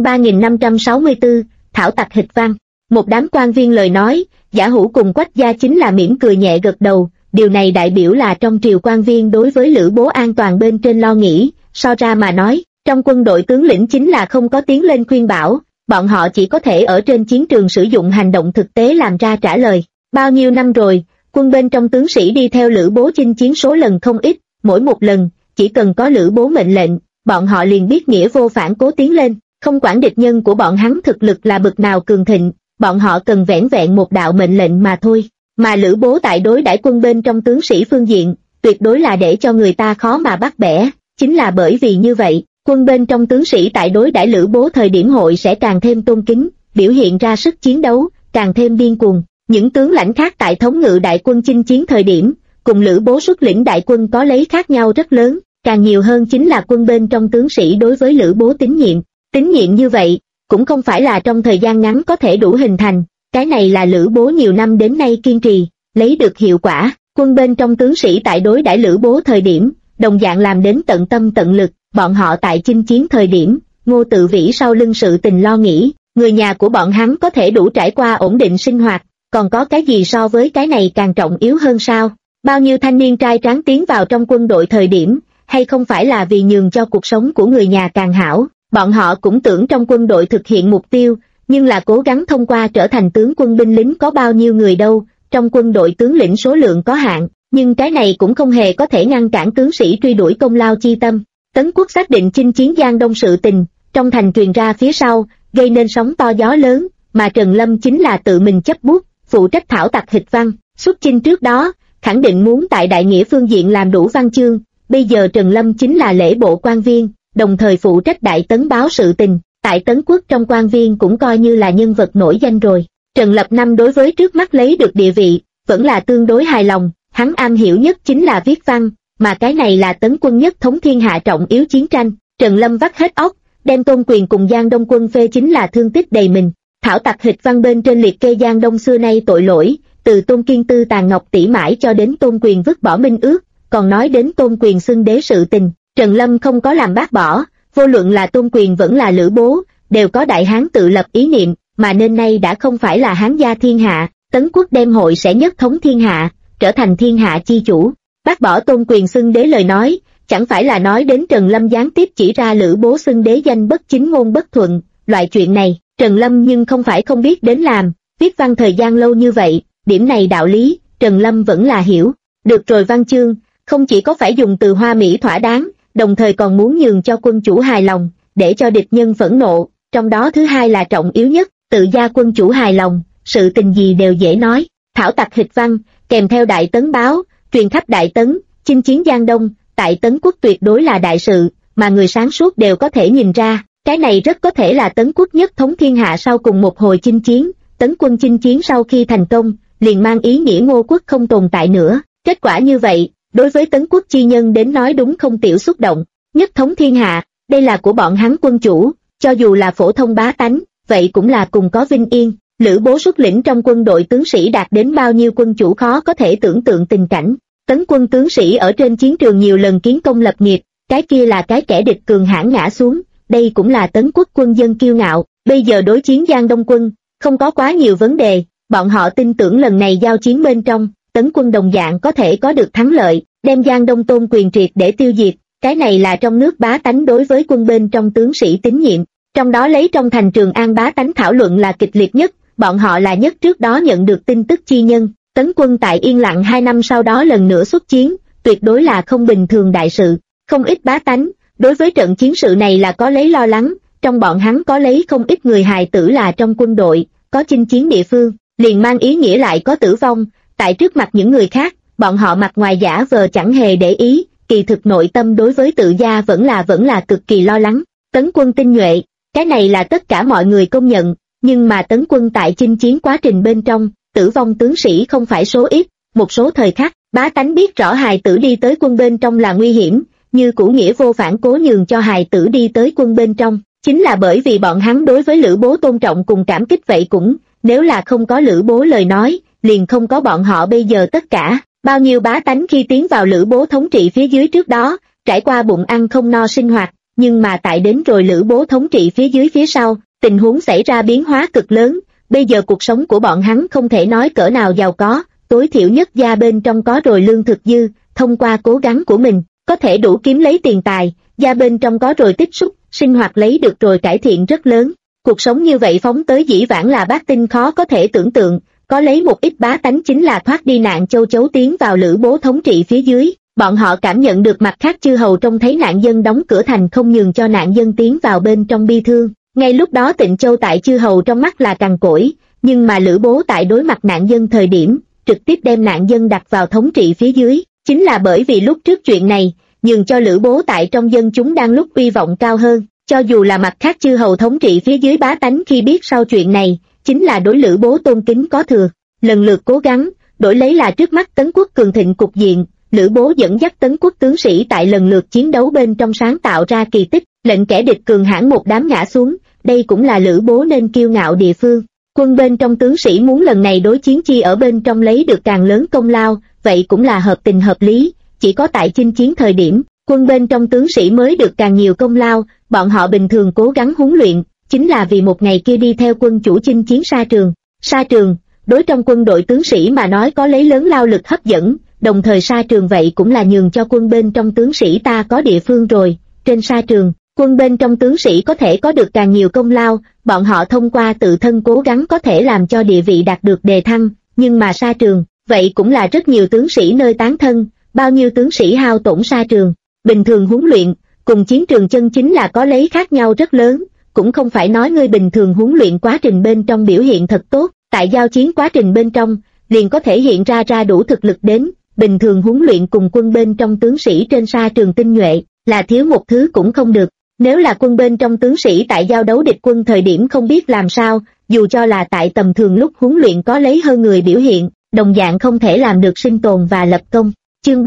3564, Thảo Tặc Hịch Văn. Một đám quan viên lời nói, Giả Hữu cùng Quách Gia chính là mỉm cười nhẹ gật đầu, điều này đại biểu là trong triều quan viên đối với Lữ Bố an toàn bên trên lo nghĩ, so ra mà nói, Trong quân đội tướng lĩnh chính là không có tiếng lên khuyên bảo, bọn họ chỉ có thể ở trên chiến trường sử dụng hành động thực tế làm ra trả lời. Bao nhiêu năm rồi, quân bên trong tướng sĩ đi theo Lữ Bố chinh chiến số lần không ít, mỗi một lần, chỉ cần có Lữ Bố mệnh lệnh, bọn họ liền biết nghĩa vô phản cố tiến lên, không quản địch nhân của bọn hắn thực lực là bậc nào cường thịnh, bọn họ cần vẻn vẹn một đạo mệnh lệnh mà thôi. Mà Lữ Bố tại đối đãi quân bên trong tướng sĩ phương diện, tuyệt đối là để cho người ta khó mà bắt bẻ, chính là bởi vì như vậy, quân bên trong tướng sĩ tại đối đãi Lữ Bố thời điểm hội sẽ càng thêm tôn kính, biểu hiện ra sức chiến đấu, càng thêm điên cuồng. Những tướng lãnh khác tại thống ngự đại quân chinh chiến thời điểm, cùng Lữ Bố xuất lĩnh đại quân có lấy khác nhau rất lớn, càng nhiều hơn chính là quân bên trong tướng sĩ đối với Lữ Bố tín nhiệm. Tín nhiệm như vậy, cũng không phải là trong thời gian ngắn có thể đủ hình thành, cái này là Lữ Bố nhiều năm đến nay kiên trì, lấy được hiệu quả. Quân bên trong tướng sĩ tại đối đãi Lữ Bố thời điểm, đồng dạng làm đến tận tâm tận lực, bọn họ tại chinh chiến thời điểm, Ngô Tự Vĩ sau lưng sự tình lo nghĩ, người nhà của bọn hắn có thể đủ trải qua ổn định sinh hoạt, còn có cái gì so với cái này càng trọng yếu hơn sao? Bao nhiêu thanh niên trai tráng tiến vào trong quân đội thời điểm, hay không phải là vì nhường cho cuộc sống của người nhà càng hảo, bọn họ cũng tưởng trong quân đội thực hiện mục tiêu, nhưng là cố gắng thông qua trở thành tướng quân binh lính có bao nhiêu người đâu, trong quân đội tướng lĩnh số lượng có hạn, nhưng cái này cũng không hề có thể ngăn cản tướng sĩ truy đuổi công lao chi tâm. Tấn Quốc xác định chinh chiến Giang Đông sự tình, trong thành truyền ra phía sau, gây nên sóng to gió lớn, mà Trần Lâm chính là tự mình chấp bút, phụ trách thảo tặc hịch văn, xuất chinh trước đó, khẳng định muốn tại đại nghĩa phương diện làm đủ văn chương, bây giờ Trần Lâm chính là lễ bộ quan viên, đồng thời phụ trách Đại Tấn báo sự tình, tại Tấn Quốc trong quan viên cũng coi như là nhân vật nổi danh rồi. Trần Lập Năm đối với trước mắt lấy được địa vị, vẫn là tương đối hài lòng, hắn am hiểu nhất chính là viết văn, mà cái này là tấn quân nhất thống thiên hạ trọng yếu chiến tranh. Trần Lâm vắt hết óc, đem Tôn Quyền cùng Giang Đông quân phê chính là thương tích đầy mình. Thảo tặc hịch văn bên trên liệt kê Giang Đông xưa nay tội lỗi, từ Tôn Kiên Tư tàn ngọc tỷ mãi cho đến Tôn Quyền vứt bỏ minh ước, còn nói đến Tôn Quyền xưng đế sự tình, Trần Lâm không có làm bác bỏ, vô luận là Tôn Quyền vẫn là Lữ Bố, đều có đại hán tự lập ý niệm, mà nên nay đã không phải là hán gia thiên hạ, Tấn Quốc đem hội sẽ nhất thống thiên hạ, trở thành thiên hạ chi chủ. Bác bỏ Tôn Quyền xưng đế lời nói, chẳng phải là nói đến Trần Lâm gián tiếp chỉ ra Lữ Bố xưng đế danh bất chính ngôn bất thuận, loại chuyện này, Trần Lâm nhưng không phải không biết đến làm, viết văn thời gian lâu như vậy, điểm này đạo lý, Trần Lâm vẫn là hiểu. Được rồi, văn chương, không chỉ có phải dùng từ hoa mỹ thỏa đáng, đồng thời còn muốn nhường cho quân chủ hài lòng, để cho địch nhân phẫn nộ, trong đó thứ hai là trọng yếu nhất, tự gia quân chủ hài lòng, sự tình gì đều dễ nói. Thảo tặc hịch văn, kèm theo Đại Tấn báo, truyền khắp Đại Tấn, chinh chiến Giang Đông, tại Tấn Quốc tuyệt đối là đại sự, mà người sáng suốt đều có thể nhìn ra, cái này rất có thể là Tấn Quốc nhất thống thiên hạ sau cùng một hồi chinh chiến. Tấn quân chinh chiến sau khi thành công, liền mang ý nghĩa Ngô quốc không tồn tại nữa. Kết quả như vậy, đối với Tấn Quốc chi nhân đến nói đúng không tiểu xúc động. Nhất thống thiên hạ, đây là của bọn hắn quân chủ, cho dù là phổ thông bá tánh, vậy cũng là cùng có vinh yên. Lữ Bố xuất lĩnh trong quân đội tướng sĩ đạt đến bao nhiêu quân chủ khó có thể tưởng tượng tình cảnh. Tấn quân tướng sĩ ở trên chiến trường nhiều lần kiến công lập nghiệp, cái kia là cái kẻ địch cường hãn ngã xuống, đây cũng là Tấn Quốc quân dân kiêu ngạo. Bây giờ đối chiến Giang Đông quân, không có quá nhiều vấn đề, bọn họ tin tưởng lần này giao chiến bên trong, Tấn quân đồng dạng có thể có được thắng lợi, đem Giang Đông Tôn Quyền triệt để tiêu diệt, cái này là trong nước bá tánh đối với quân bên trong tướng sĩ tín nhiệm. Trong đó lấy trong thành Trường An bá tánh thảo luận là kịch liệt nhất, bọn họ là nhất trước đó nhận được tin tức chi nhân. Tấn quân tại yên lặng 2 năm sau đó lần nữa xuất chiến, tuyệt đối là không bình thường đại sự. Không ít bá tánh, đối với trận chiến sự này là có lấy lo lắng, trong bọn hắn có lấy không ít người hài tử là trong quân đội, có chinh chiến địa phương, liền mang ý nghĩa lại có tử vong, tại trước mặt những người khác, bọn họ mặt ngoài giả vờ chẳng hề để ý, kỳ thực nội tâm đối với tự gia vẫn là cực kỳ lo lắng. Tấn quân tinh nhuệ, cái này là tất cả mọi người công nhận, nhưng mà Tấn quân tại chinh chiến quá trình bên trong, tử vong tướng sĩ không phải số ít, một số thời khắc, bá tánh biết rõ hài tử đi tới quân bên trong là nguy hiểm, như Cũ Nghĩa vô phản cố nhường cho hài tử đi tới quân bên trong, chính là bởi vì bọn hắn đối với Lữ Bố tôn trọng cùng cảm kích vậy cũng, nếu là không có Lữ Bố lời nói, liền không có bọn họ bây giờ tất cả. Bao nhiêu bá tánh khi tiến vào Lữ Bố thống trị phía dưới trước đó, trải qua bụng ăn không no sinh hoạt, nhưng mà tại đến rồi Lữ Bố thống trị phía dưới phía sau, tình huống xảy ra biến hóa cực lớn, bây giờ cuộc sống của bọn hắn không thể nói cỡ nào giàu có, tối thiểu nhất gia bên trong có rồi lương thực dư, thông qua cố gắng của mình, có thể đủ kiếm lấy tiền tài, gia bên trong có rồi tích xúc, sinh hoạt lấy được rồi cải thiện rất lớn. Cuộc sống như vậy phóng tới dĩ vãng là bác tinh khó có thể tưởng tượng, có lấy một ít bá tánh chính là thoát đi nạn châu chấu tiến vào Lữ Bố thống trị phía dưới. Bọn họ cảm nhận được mặt khác chư hầu trông thấy nạn dân đóng cửa thành không nhường cho nạn dân tiến vào bên trong bi thương. Ngay lúc đó Tịnh Châu tại chư hầu trong mắt là cằn cỗi, nhưng mà Lữ Bố tại đối mặt nạn dân thời điểm, trực tiếp đem nạn dân đặt vào thống trị phía dưới. Chính là bởi vì lúc trước chuyện này, nhường cho Lữ Bố tại trong dân chúng đang lúc uy vọng cao hơn. Cho dù là mặt khác chư hầu thống trị phía dưới bá tánh khi biết sau chuyện này, chính là đối Lữ Bố tôn kính có thừa. Lần lượt cố gắng, đổi lấy là trước mắt Tấn quốc cường thịnh cục diện. Lữ Bố dẫn dắt Tấn quốc tướng sĩ tại lần lượt chiến đấu bên trong sáng tạo ra kỳ tích, lệnh kẻ địch cường hãn một đám ngã xuống, đây cũng là Lữ Bố nên kiêu ngạo địa phương. Quân bên trong tướng sĩ muốn lần này đối chiến chi ở bên trong lấy được càng lớn công lao, vậy cũng là hợp tình hợp lý, chỉ có tại chinh chiến thời điểm, quân bên trong tướng sĩ mới được càng nhiều công lao, bọn họ bình thường cố gắng huấn luyện, chính là vì một ngày kia đi theo quân chủ chinh chiến sa trường. Sa trường, đối trong quân đội tướng sĩ mà nói có lấy lớn lao lực hấp dẫn, đồng thời sa trường vậy cũng là nhường cho quân bên trong tướng sĩ ta có địa phương rồi. Trên sa trường, quân bên trong tướng sĩ có thể có được càng nhiều công lao, bọn họ thông qua tự thân cố gắng có thể làm cho địa vị đạt được đề thăng, nhưng mà sa trường, vậy cũng là rất nhiều tướng sĩ nơi tán thân, bao nhiêu tướng sĩ hao tổn sa trường. Bình thường huấn luyện, cùng chiến trường chân chính là có lấy khác nhau rất lớn, cũng không phải nói ngươi bình thường huấn luyện quá trình bên trong biểu hiện thật tốt, tại giao chiến quá trình bên trong, liền có thể hiện ra đủ thực lực đến. Bình thường huấn luyện cùng quân bên trong tướng sĩ trên sa trường tinh nhuệ, là thiếu một thứ cũng không được. Nếu là quân bên trong tướng sĩ tại giao đấu địch quân thời điểm không biết làm sao, dù cho là tại tầm thường lúc huấn luyện có lấy hơn người biểu hiện, đồng dạng không thể làm được sinh tồn và lập công. Chương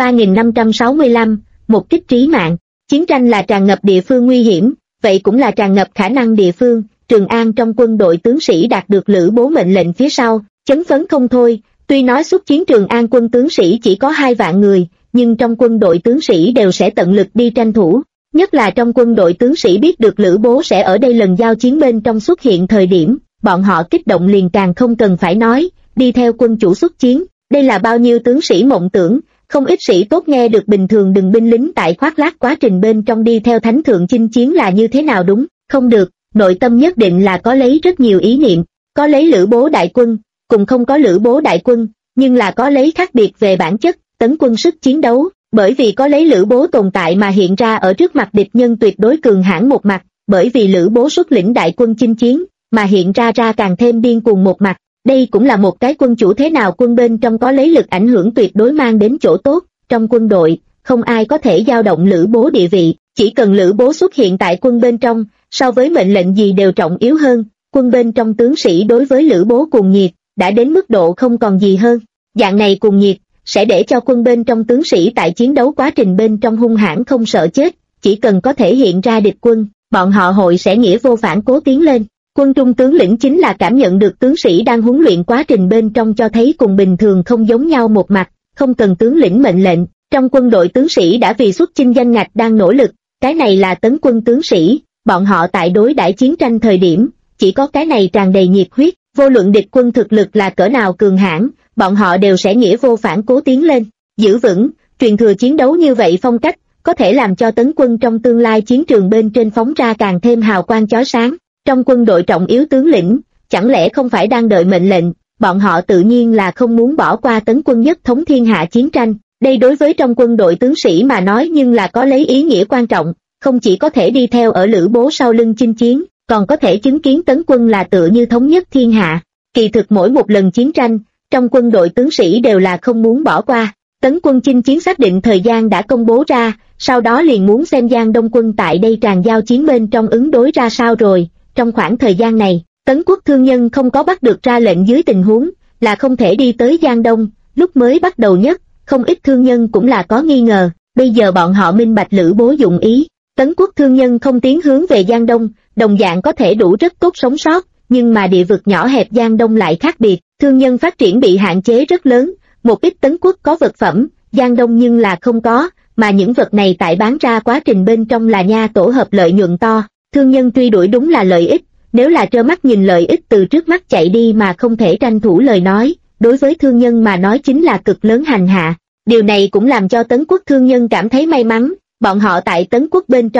3565, một kích trí mạng. Chiến tranh là tràn ngập địa phương nguy hiểm, vậy cũng là tràn ngập khả năng địa phương. Trường An trong quân đội tướng sĩ đạt được Lữ Bố mệnh lệnh phía sau, chấn phấn không thôi. Tuy nói xuất chiến Trường An quân tướng sĩ chỉ có 2 vạn người, nhưng trong quân đội tướng sĩ đều sẽ tận lực đi tranh thủ. Nhất là trong quân đội tướng sĩ biết được Lữ Bố sẽ ở đây lần giao chiến bên trong xuất hiện thời điểm, bọn họ kích động liền càng không cần phải nói, đi theo quân chủ xuất chiến. Đây là bao nhiêu tướng sĩ mộng tưởng, không ít sĩ tốt nghe được bình thường đừng binh lính tại khoác lác quá trình bên trong đi theo thánh thượng chinh chiến là như thế nào đúng, không được, nội tâm nhất định là có lấy rất nhiều ý niệm, có lấy Lữ Bố đại quân, cùng không có Lữ Bố đại quân, nhưng là có lấy khác biệt về bản chất, tấn quân sức chiến đấu, bởi vì có lấy Lữ Bố tồn tại mà hiện ra ở trước mặt địch nhân tuyệt đối cường hãn một mặt, bởi vì Lữ Bố xuất lĩnh đại quân chinh chiến, mà hiện ra càng thêm điên cuồng một mặt. Đây cũng là một cái quân chủ thế nào quân bên trong có lấy lực ảnh hưởng tuyệt đối mang đến chỗ tốt, trong quân đội, không ai có thể dao động Lữ Bố địa vị, chỉ cần Lữ Bố xuất hiện tại quân bên trong, so với mệnh lệnh gì đều trọng yếu hơn, quân bên trong tướng sĩ đối với Lữ Bố cuồng nhiệt, đã đến mức độ không còn gì hơn. Dạng này cuồng nhiệt, sẽ để cho quân bên trong tướng sĩ tại chiến đấu quá trình bên trong hung hãn không sợ chết, chỉ cần có thể hiện ra địch quân, bọn họ hội sẽ nghĩa vô phản cố tiến lên. Quân trung tướng lĩnh chính là cảm nhận được tướng sĩ đang huấn luyện quá trình bên trong cho thấy cùng bình thường không giống nhau một mặt, không cần tướng lĩnh mệnh lệnh, trong quân đội tướng sĩ đã vì xuất chinh danh ngạch đang nỗ lực, cái này là tấn quân tướng sĩ, bọn họ tại đối đãi chiến tranh thời điểm, chỉ có cái này tràn đầy nhiệt huyết, vô luận địch quân thực lực là cỡ nào cường hãn, bọn họ đều sẽ nghĩa vô phản cố tiến lên, giữ vững, truyền thừa chiến đấu như vậy phong cách, có thể làm cho tấn quân trong tương lai chiến trường bên trên phóng ra càng thêm hào quang chói sáng. Trong quân đội trọng yếu tướng lĩnh, chẳng lẽ không phải đang đợi mệnh lệnh, bọn họ tự nhiên là không muốn bỏ qua tấn quân nhất thống thiên hạ chiến tranh. Đây đối với trong quân đội tướng sĩ mà nói nhưng là có lấy ý nghĩa quan trọng, không chỉ có thể đi theo ở Lữ Bố sau lưng chinh chiến, còn có thể chứng kiến tấn quân là tựa như thống nhất thiên hạ. Kỳ thực mỗi một lần chiến tranh, trong quân đội tướng sĩ đều là không muốn bỏ qua. Tấn quân chinh chiến xác định thời gian đã công bố ra, sau đó liền muốn xem Giang Đông quân tại đây tràn giao chiến bên trong ứng đối ra sao rồi. Trong khoảng thời gian này, Tấn quốc thương nhân không có bắt được ra lệnh dưới tình huống, là không thể đi tới Giang Đông, lúc mới bắt đầu nhất, không ít thương nhân cũng là có nghi ngờ, bây giờ bọn họ minh bạch Lữ Bố dụng ý, Tấn quốc thương nhân không tiến hướng về Giang Đông, đồng dạng có thể đủ rất tốt sống sót, nhưng mà địa vực nhỏ hẹp Giang Đông lại khác biệt, thương nhân phát triển bị hạn chế rất lớn, một ít Tấn quốc có vật phẩm, Giang Đông nhưng là không có, mà những vật này tại bán ra quá trình bên trong là nha tổ hợp lợi nhuận to. Thương nhân truy đuổi đúng là lợi ích, nếu là trơ mắt nhìn lợi ích từ trước mắt chạy đi mà không thể tranh thủ lời nói, đối với thương nhân mà nói chính là cực lớn hành hạ. Điều này cũng làm cho Tấn quốc thương nhân cảm thấy may mắn, bọn họ tại Tấn quốc bên trong,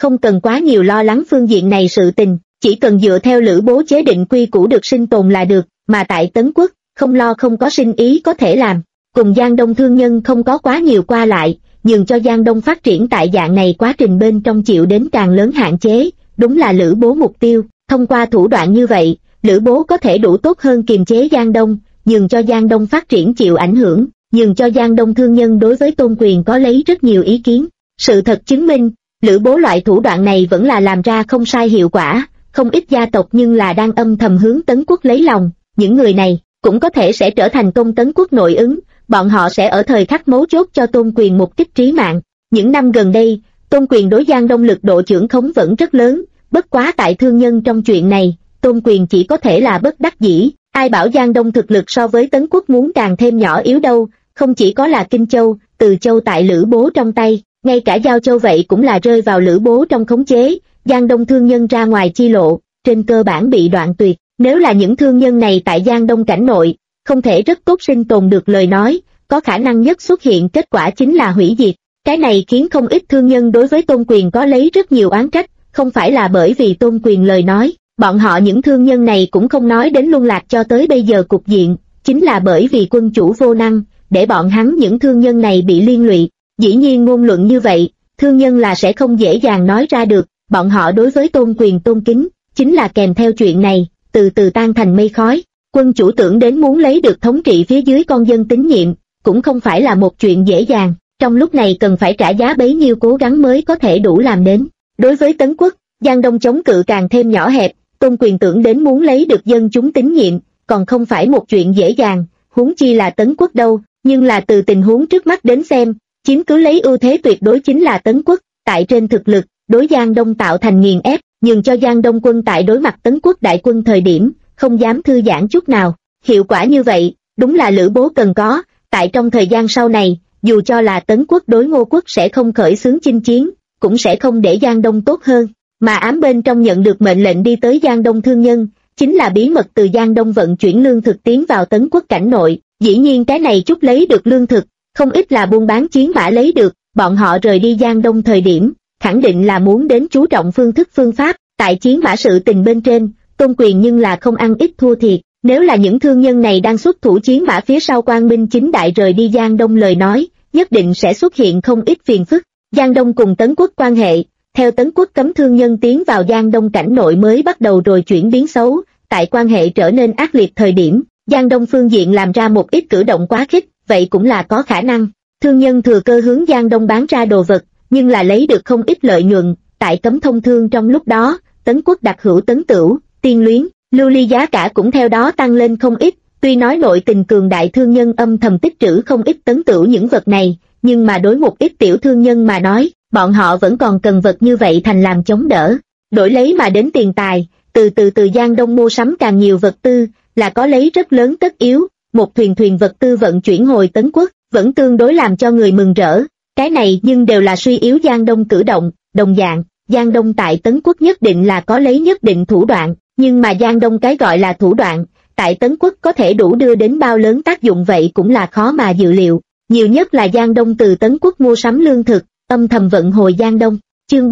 không cần quá nhiều lo lắng phương diện này sự tình, chỉ cần dựa theo Lữ Bố chế định quy củ được sinh tồn là được, mà tại Tấn Quốc, không lo không có sinh ý có thể làm. Cùng Giang Đông thương nhân không có quá nhiều qua lại, nhường cho Giang Đông phát triển tại dạng này quá trình bên trong chịu đến càng lớn hạn chế, đúng là Lữ Bố mục tiêu. Thông qua thủ đoạn như vậy, Lữ Bố có thể đủ tốt hơn kiềm chế Giang Đông, nhường cho Giang Đông phát triển chịu ảnh hưởng, nhường cho Giang Đông thương nhân đối với Tôn Quyền có lấy rất nhiều ý kiến. Sự thật chứng minh, Lữ Bố loại thủ đoạn này vẫn là làm ra không sai hiệu quả, không ít gia tộc nhưng là đang âm thầm hướng Tấn Quốc lấy lòng, những người này cũng có thể sẽ trở thành công Tấn Quốc nội ứng, bọn họ sẽ ở thời khắc mấu chốt cho Tôn Quyền một kích trí mạng. Những năm gần đây, Tôn Quyền đối Giang Đông lực độ chưởng khống vẫn rất lớn, bất quá tại thương nhân trong chuyện này, Tôn Quyền chỉ có thể là bất đắc dĩ, ai bảo Giang Đông thực lực so với Tấn Quốc muốn càng thêm nhỏ yếu đâu, không chỉ có là Kinh Châu, Từ Châu tại Lữ Bố trong tay, ngay cả Giao Châu vậy cũng là rơi vào Lữ Bố trong khống chế, Giang Đông thương nhân ra ngoài chi lộ, trên cơ bản bị đoạn tuyệt, nếu là những thương nhân này tại Giang Đông cảnh nội, không thể rất tốt sinh tồn được lời nói, có khả năng nhất xuất hiện kết quả chính là hủy diệt. Cái này khiến không ít thương nhân đối với Tôn Quyền có lấy rất nhiều oán trách, không phải là bởi vì Tôn Quyền lời nói, bọn họ những thương nhân này cũng không nói đến luân lạc cho tới bây giờ cục diện, chính là bởi vì quân chủ vô năng, để bọn hắn những thương nhân này bị liên lụy. Dĩ nhiên ngôn luận như vậy, thương nhân là sẽ không dễ dàng nói ra được, bọn họ đối với Tôn Quyền tôn kính, chính là kèm theo chuyện này, từ từ tan thành mây khói. Quân chủ tưởng đến muốn lấy được thống trị phía dưới con dân tín nhiệm, cũng không phải là một chuyện dễ dàng, trong lúc này cần phải trả giá bấy nhiêu cố gắng mới có thể đủ làm đến. Đối với Tấn Quốc, Giang Đông chống cự càng thêm nhỏ hẹp, Tôn Quyền tưởng đến muốn lấy được dân chúng tín nhiệm, còn không phải một chuyện dễ dàng, huống chi là Tấn Quốc đâu, nhưng là từ tình huống trước mắt đến xem, chiếm cứ lấy ưu thế tuyệt đối chính là Tấn Quốc, tại trên thực lực, đối Giang Đông tạo thành nghiền ép, nhường cho Giang Đông quân tại đối mặt Tấn Quốc đại quân thời điểm, không dám thư giãn chút nào. Hiệu quả như vậy, đúng là Lữ Bố cần có, tại trong thời gian sau này, dù cho là Tấn Quốc đối Ngô Quốc sẽ không khởi xướng chinh chiến, cũng sẽ không để Giang Đông tốt hơn, mà ám bên trong nhận được mệnh lệnh đi tới Giang Đông thương nhân, chính là bí mật từ Giang Đông vận chuyển lương thực tiến vào Tấn Quốc cảnh nội, dĩ nhiên cái này chút lấy được lương thực, không ít là buôn bán chiến mã lấy được, bọn họ rời đi Giang Đông thời điểm, khẳng định là muốn đến chú trọng phương thức phương pháp, tại chiến mã sự tình bên trên, Tôn Quyền nhưng là không ăn ít thua thiệt, nếu là những thương nhân này đang xuất thủ chiến mã phía sau Quang Minh chính đại rời đi Giang Đông lời nói, nhất định sẽ xuất hiện không ít phiền phức. Giang Đông cùng Tấn Quốc quan hệ, theo Tấn Quốc cấm thương nhân tiến vào Giang Đông cảnh nội mới bắt đầu rồi chuyển biến xấu, tại quan hệ trở nên ác liệt thời điểm, Giang Đông phương diện làm ra một ít cử động quá khích, vậy cũng là có khả năng. Thương nhân thừa cơ hướng Giang Đông bán ra đồ vật, nhưng là lấy được không ít lợi nhuận, tại cấm thông thương trong lúc đó, Tấn Quốc đặc hữu Tấn Tửu, Tiên Luyến, lưu ly giá cả cũng theo đó tăng lên không ít, tuy nói nội tình cường đại thương nhân âm thầm tích trữ không ít Tấn Tửu những vật này, nhưng mà đối một ít tiểu thương nhân mà nói, bọn họ vẫn còn cần vật như vậy thành làm chống đỡ, đổi lấy mà đến tiền tài, từ Giang Đông mua sắm càng nhiều vật tư, là có lấy rất lớn tất yếu, một thuyền vật tư vận chuyển hồi Tấn Quốc, vẫn tương đối làm cho người mừng rỡ, cái này nhưng đều là suy yếu Giang Đông cử động, đồng dạng, Giang Đông tại Tấn Quốc nhất định là có lấy nhất định thủ đoạn, nhưng mà Giang Đông cái gọi là thủ đoạn, tại Tấn Quốc có thể đủ đưa đến bao lớn tác dụng vậy cũng là khó mà dự liệu, nhiều nhất là Giang Đông từ Tấn Quốc mua sắm lương thực, âm thầm vận hồi Giang Đông. Chương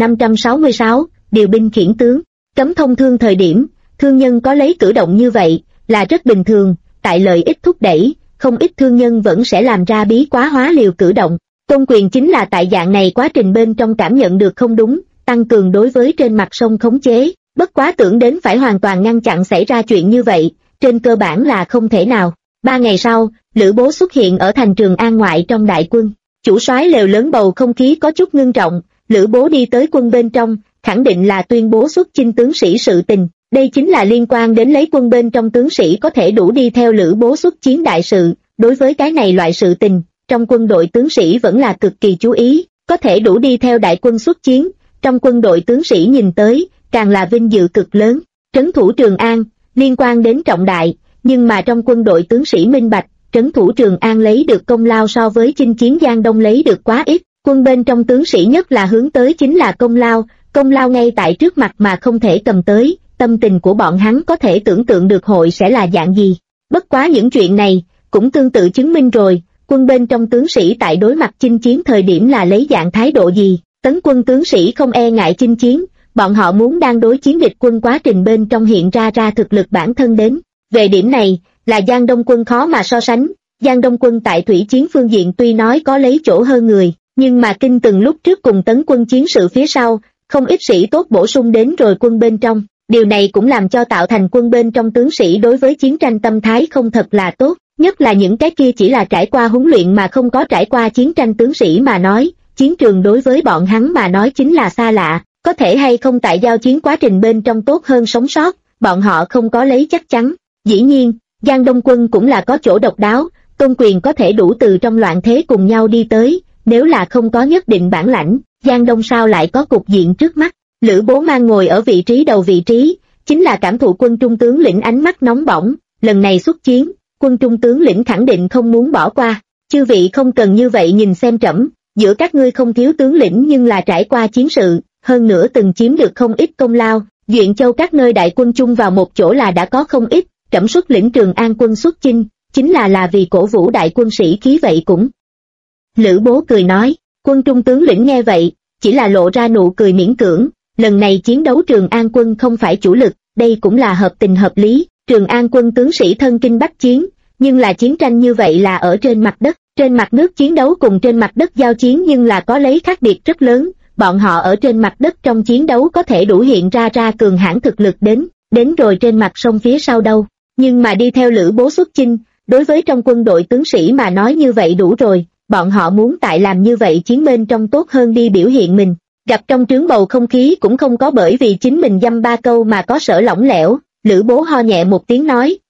3566, điều binh khiển tướng, cấm thông thương thời điểm, thương nhân có lấy cử động như vậy, là rất bình thường, tại lợi ích thúc đẩy, không ít thương nhân vẫn sẽ làm ra bí quá hóa liều cử động. Tôn Quyền chính là tại dạng này quá trình bên trong cảm nhận được không đúng, tăng cường đối với trên mặt sông khống chế, bất quá tưởng đến phải hoàn toàn ngăn chặn xảy ra chuyện như vậy, trên cơ bản là không thể nào. 3 ngày sau, Lữ Bố xuất hiện ở thành Trường An ngoại trong đại quân, chủ soái lều lớn bầu không khí có chút ngưng trọng, Lữ Bố đi tới quân bên trong, khẳng định là tuyên bố xuất chinh tướng sĩ sự tình, đây chính là liên quan đến lấy quân bên trong tướng sĩ có thể đủ đi theo Lữ Bố xuất chiến đại sự, đối với cái này loại sự tình, trong quân đội tướng sĩ vẫn là cực kỳ chú ý, có thể đủ đi theo đại quân xuất chiến, trong quân đội tướng sĩ nhìn tới, càng là vinh dự cực lớn, trấn thủ Trường An, liên quan đến trọng đại, nhưng mà trong quân đội tướng sĩ minh bạch, trấn thủ Trường An lấy được công lao so với chinh chiến Giang Đông lấy được quá ít, quân bên trong tướng sĩ nhất là hướng tới chính là công lao ngay tại trước mặt mà không thể cầm tới, tâm tình của bọn hắn có thể tưởng tượng được hội sẽ là dạng gì. Bất quá những chuyện này, cũng tương tự chứng minh rồi, quân bên trong tướng sĩ tại đối mặt chinh chiến thời điểm là lấy dạng thái độ gì, Tấn quân tướng sĩ không e ngại chinh chiến, bọn họ muốn đang đối chiến địch quân quá trình bên trong hiện ra thực lực bản thân đến. Về điểm này, là Giang Đông quân khó mà so sánh. Giang Đông quân tại thủy chiến phương diện tuy nói có lấy chỗ hơn người, nhưng mà kinh từng lúc trước cùng Tấn quân chiến sự phía sau, không ít sĩ tốt bổ sung đến rồi quân bên trong. Điều này cũng làm cho tạo thành quân bên trong tướng sĩ đối với chiến tranh tâm thái không thật là tốt, nhất là những cái kia chỉ là trải qua huấn luyện mà không có trải qua chiến tranh tướng sĩ mà nói, chiến trường đối với bọn hắn mà nói chính là xa lạ, có thể hay không tại giao chiến quá trình bên trong tốt hơn sống sót, bọn họ không có lấy chắc chắn. Dĩ nhiên, Giang Đông quân cũng là có chỗ độc đáo, Tôn Quyền có thể đủ từ trong loạn thế cùng nhau đi tới, nếu là không có nhất định bản lãnh, Giang Đông sao lại có cục diện trước mắt. Lữ Bố mang ngồi ở vị trí đầu vị trí, chính là cảm thụ quân trung tướng lĩnh ánh mắt nóng bỏng, lần này xuất chiến, quân trung tướng lĩnh khẳng định không muốn bỏ qua. Chư vị không cần như vậy nhìn xem trẫm, giữa các ngươi không thiếu tướng lĩnh nhưng là trải qua chiến sự, hơn nữa từng chiếm được không ít công lao, Duyện Châu các nơi đại quân chung vào một chỗ là đã có không ít, trẫm xuất lĩnh Trường An quân xuất chinh, chính là vì cổ vũ đại quân sĩ khí vậy cũng. Lữ Bố cười nói, quân trung tướng lĩnh nghe vậy, chỉ là lộ ra nụ cười miễn cưỡng, lần này chiến đấu Trường An quân không phải chủ lực, đây cũng là hợp tình hợp lý, Trường An quân tướng sĩ thân kinh bách chiến, nhưng là chiến tranh như vậy là ở trên mặt đất, trên mặt nước chiến đấu cùng trên mặt đất giao chiến nhưng là có lấy khác biệt rất lớn, bọn họ ở trên mặt đất trong chiến đấu có thể đủ hiện ra cường hãn thực lực đến rồi trên mặt sông phía sau đâu, nhưng mà đi theo Lữ Bố xuất chinh, đối với trong quân đội tướng sĩ mà nói như vậy đủ rồi, bọn họ muốn tại làm như vậy chiến bên trong tốt hơn đi biểu hiện mình. Gặp trong trướng bầu không khí cũng không có bởi vì chính mình dăm ba câu mà có sở lỏng lẻo, Lữ Bố ho nhẹ một tiếng nói,